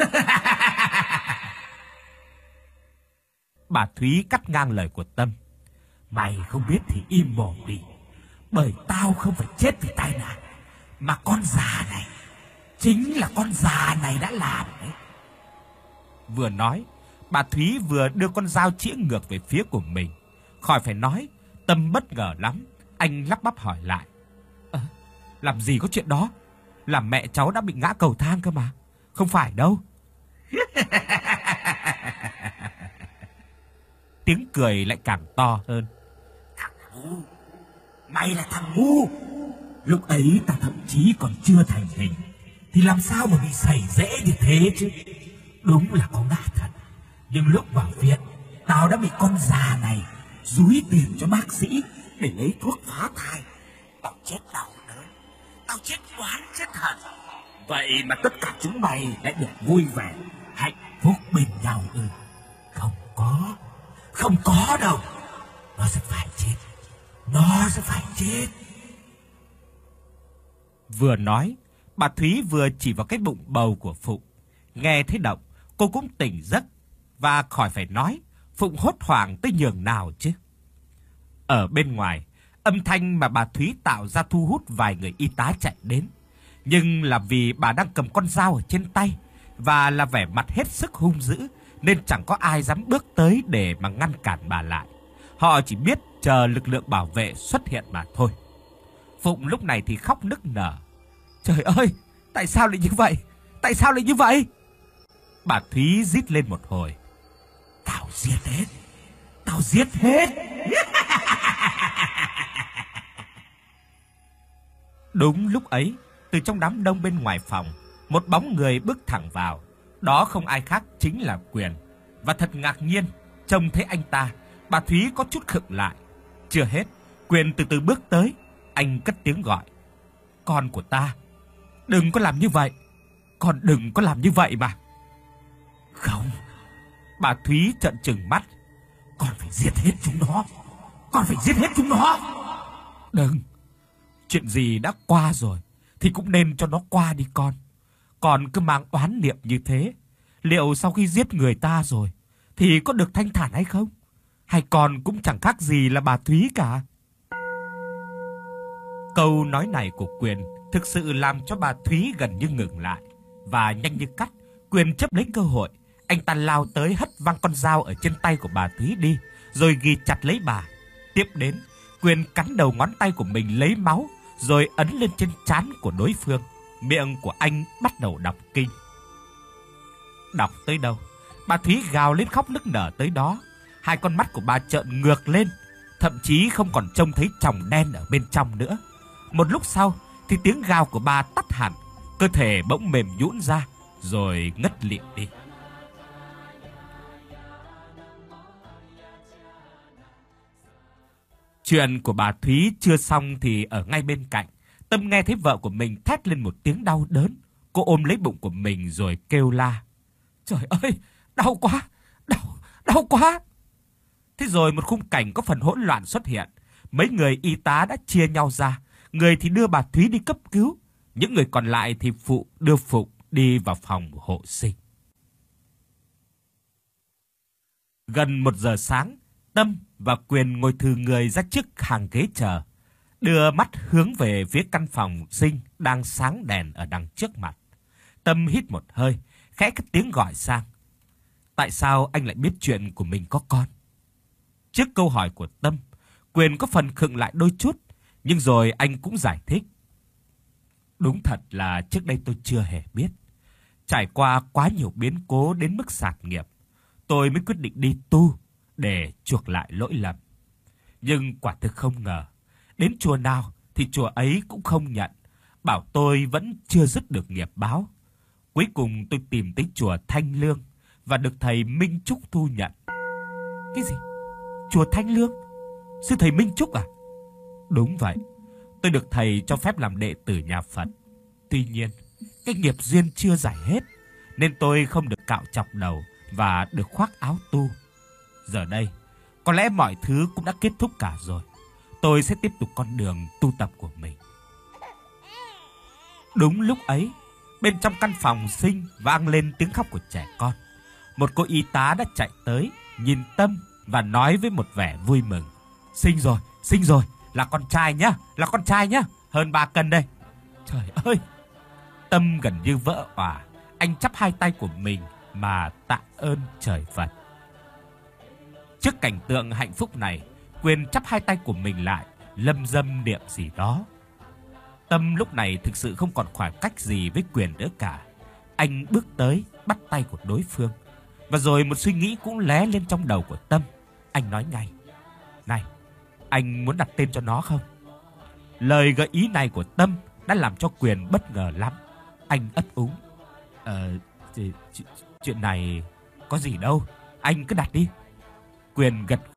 Bà Thúy cắt ngang lời của Tâm. Mày không biết thì im mồm đi. Bởi tao không phải chết vì tai nạn, mà con già này, chính là con già này đã làm đấy. Vừa nói, bà Thúy vừa đưa con dao chĩa ngược về phía của mình. Khỏi phải nói, Tâm bất ngờ lắm. Anh lắp bắp hỏi lại. À, làm gì có chuyện đó? Là mẹ cháu đã bị ngã cầu thang cơ mà. Không phải đâu. Tiếng cười lại càng to hơn. Thằng ngu, mày là thằng ngu. Lúc ấy ta thậm chí còn chưa thành hình, thì làm sao mà bị sẩy rễ như thế chứ. Đúng là có ngã thật. Nhưng lúc vào viện, tao đã bị con già này dúi tiền cho bác sĩ để lấy thuốc phá thai. Tao chết đau đớn, tao chết oán chết hận. Vậy mà tất cả chúng mày lại được vui vẻ, hạnh phúc bên nhau ư? Không có, không có đâu. Nó sẽ phải chết, nó sẽ phải chết. Vừa nói, Bà Thúy vừa chỉ vào cái bụng bầu của Phụng. Nghe thấy động, cô cũng tỉnh giấc. Và khỏi phải nói, Phụng hốt hoảng tới nhường nào chứ. Ở bên ngoài, âm thanh mà bà Thúy tạo ra thu hút vài người y tá chạy đến. Nhưng là vì bà đang cầm con dao ở trên tay và là vẻ mặt hết sức hung dữ, nên chẳng có ai dám bước tới để mà ngăn cản bà lại. Họ chỉ biết chờ lực lượng bảo vệ xuất hiện mà thôi. Phụng lúc này thì khóc nức nở. Trời ơi, tại sao lại như vậy? Tại sao lại như vậy? Bà Thúy rít lên một hồi. Tao giết hết. Tao giết hết. Đúng lúc ấy, từ trong đám đông bên ngoài phòng, một bóng người bước thẳng vào. Đó không ai khác chính là Quyền. Và thật ngạc nhiên, trông thấy anh ta, bà Thúy có chút khựng lại. Chưa hết, Quyền từ từ bước tới. Anh cất tiếng gọi. Con của ta, đừng có làm như vậy. Con đừng có làm như vậy mà. Không. Bà Thúy trợn trừng mắt. Con phải giết hết chúng nó. Con phải giết hết chúng nó. Đừng. Chuyện gì đã qua rồi thì cũng nên cho nó qua đi con. Con cứ mang oán niệm như thế, liệu sau khi giết người ta rồi thì có được thanh thản hay không? Hay con cũng chẳng khác gì là bà Thúy cả. Câu nói này của Quyền thực sự làm cho bà Thúy gần như ngừng lại. Và nhanh như cắt, Quyền chấp lấy cơ hội. Anh ta lao tới hất văng con dao ở trên tay của bà Thúy đi, rồi ghi chặt lấy bà. Tiếp đến, Quyền cắn đầu ngón tay của mình lấy máu, rồi ấn lên trên trán của đối phương. Miệng của anh bắt đầu đọc kinh. Đọc tới đâu, bà Thúy gào lên khóc nức nở tới đó. Hai con mắt của bà trợn ngược lên, thậm chí không còn trông thấy tròng đen ở bên trong nữa. Một lúc sau thì tiếng gào của bà tắt hẳn, cơ thể bỗng mềm nhũn ra rồi ngất lịm đi. Chuyện của bà Thúy chưa xong thì ở ngay bên cạnh, Tâm nghe thấy vợ của mình thét lên một tiếng đau đớn. Cô ôm lấy bụng của mình rồi kêu la. Trời ơi, đau quá, đau, đau quá. Thế rồi một khung cảnh có phần hỗn loạn xuất hiện. Mấy người y tá đã chia nhau ra. Người thì đưa bà Thúy đi cấp cứu. Những người còn lại thì phụ đưa Phụng đi vào phòng hộ sinh. Gần một giờ sáng, Tâm và Quyền ngồi thừ người ra trước hàng ghế chờ, đưa mắt hướng về phía căn phòng sinh đang sáng đèn ở đằng trước mặt. Tâm hít một hơi, khẽ cất tiếng gọi sang. Tại sao anh lại biết chuyện của mình có con? Trước câu hỏi của Tâm, Quyền có phần khựng lại đôi chút, nhưng rồi anh cũng giải thích. Đúng thật là trước đây tôi chưa hề biết. Trải qua quá nhiều biến cố đến mức sạt nghiệp, tôi mới quyết định đi tu để chuộc lại lỗi lầm. Nhưng quả thực không ngờ, đến chùa nào thì chùa ấy cũng không nhận, bảo tôi vẫn chưa dứt được nghiệp báo. Cuối cùng tôi tìm tới chùa Thanh Lương và được thầy Minh Trúc thu nhận. Cái gì? Chùa Thanh Lương? Sư thầy Minh Trúc à? Đúng vậy, tôi được thầy cho phép làm đệ tử nhà Phật. Tuy nhiên, cái nghiệp duyên chưa giải hết, nên tôi không được cạo chọc đầu và được khoác áo tu. Giờ đây, có lẽ mọi thứ cũng đã kết thúc cả rồi. Tôi sẽ tiếp tục con đường tu tập của mình. Đúng lúc ấy, bên trong căn phòng sinh vang lên tiếng khóc của trẻ con. Một cô y tá đã chạy tới, nhìn Tâm và nói với một vẻ vui mừng. Sinh rồi, sinh rồi, là con trai nhá, là con trai nhá, hơn ba cân đây. Trời ơi! Tâm gần như vỡ òa, anh chắp hai tay của mình mà tạ ơn trời Phật. Trước cảnh tượng hạnh phúc này, Quyền chắp hai tay của mình lại, lâm dâm niệm gì đó. Tâm lúc này thực sự không còn khoảng cách gì với Quyền nữa cả. Anh bước tới, bắt tay của đối phương. Và rồi một suy nghĩ cũng lóe lên trong đầu của Tâm. Anh nói ngay. Này, anh muốn đặt tên cho nó không? Lời gợi ý này của Tâm đã làm cho Quyền bất ngờ lắm. Anh ấp úng. Ờ, chuyện này có gì đâu, anh cứ đặt đi. Quyền gật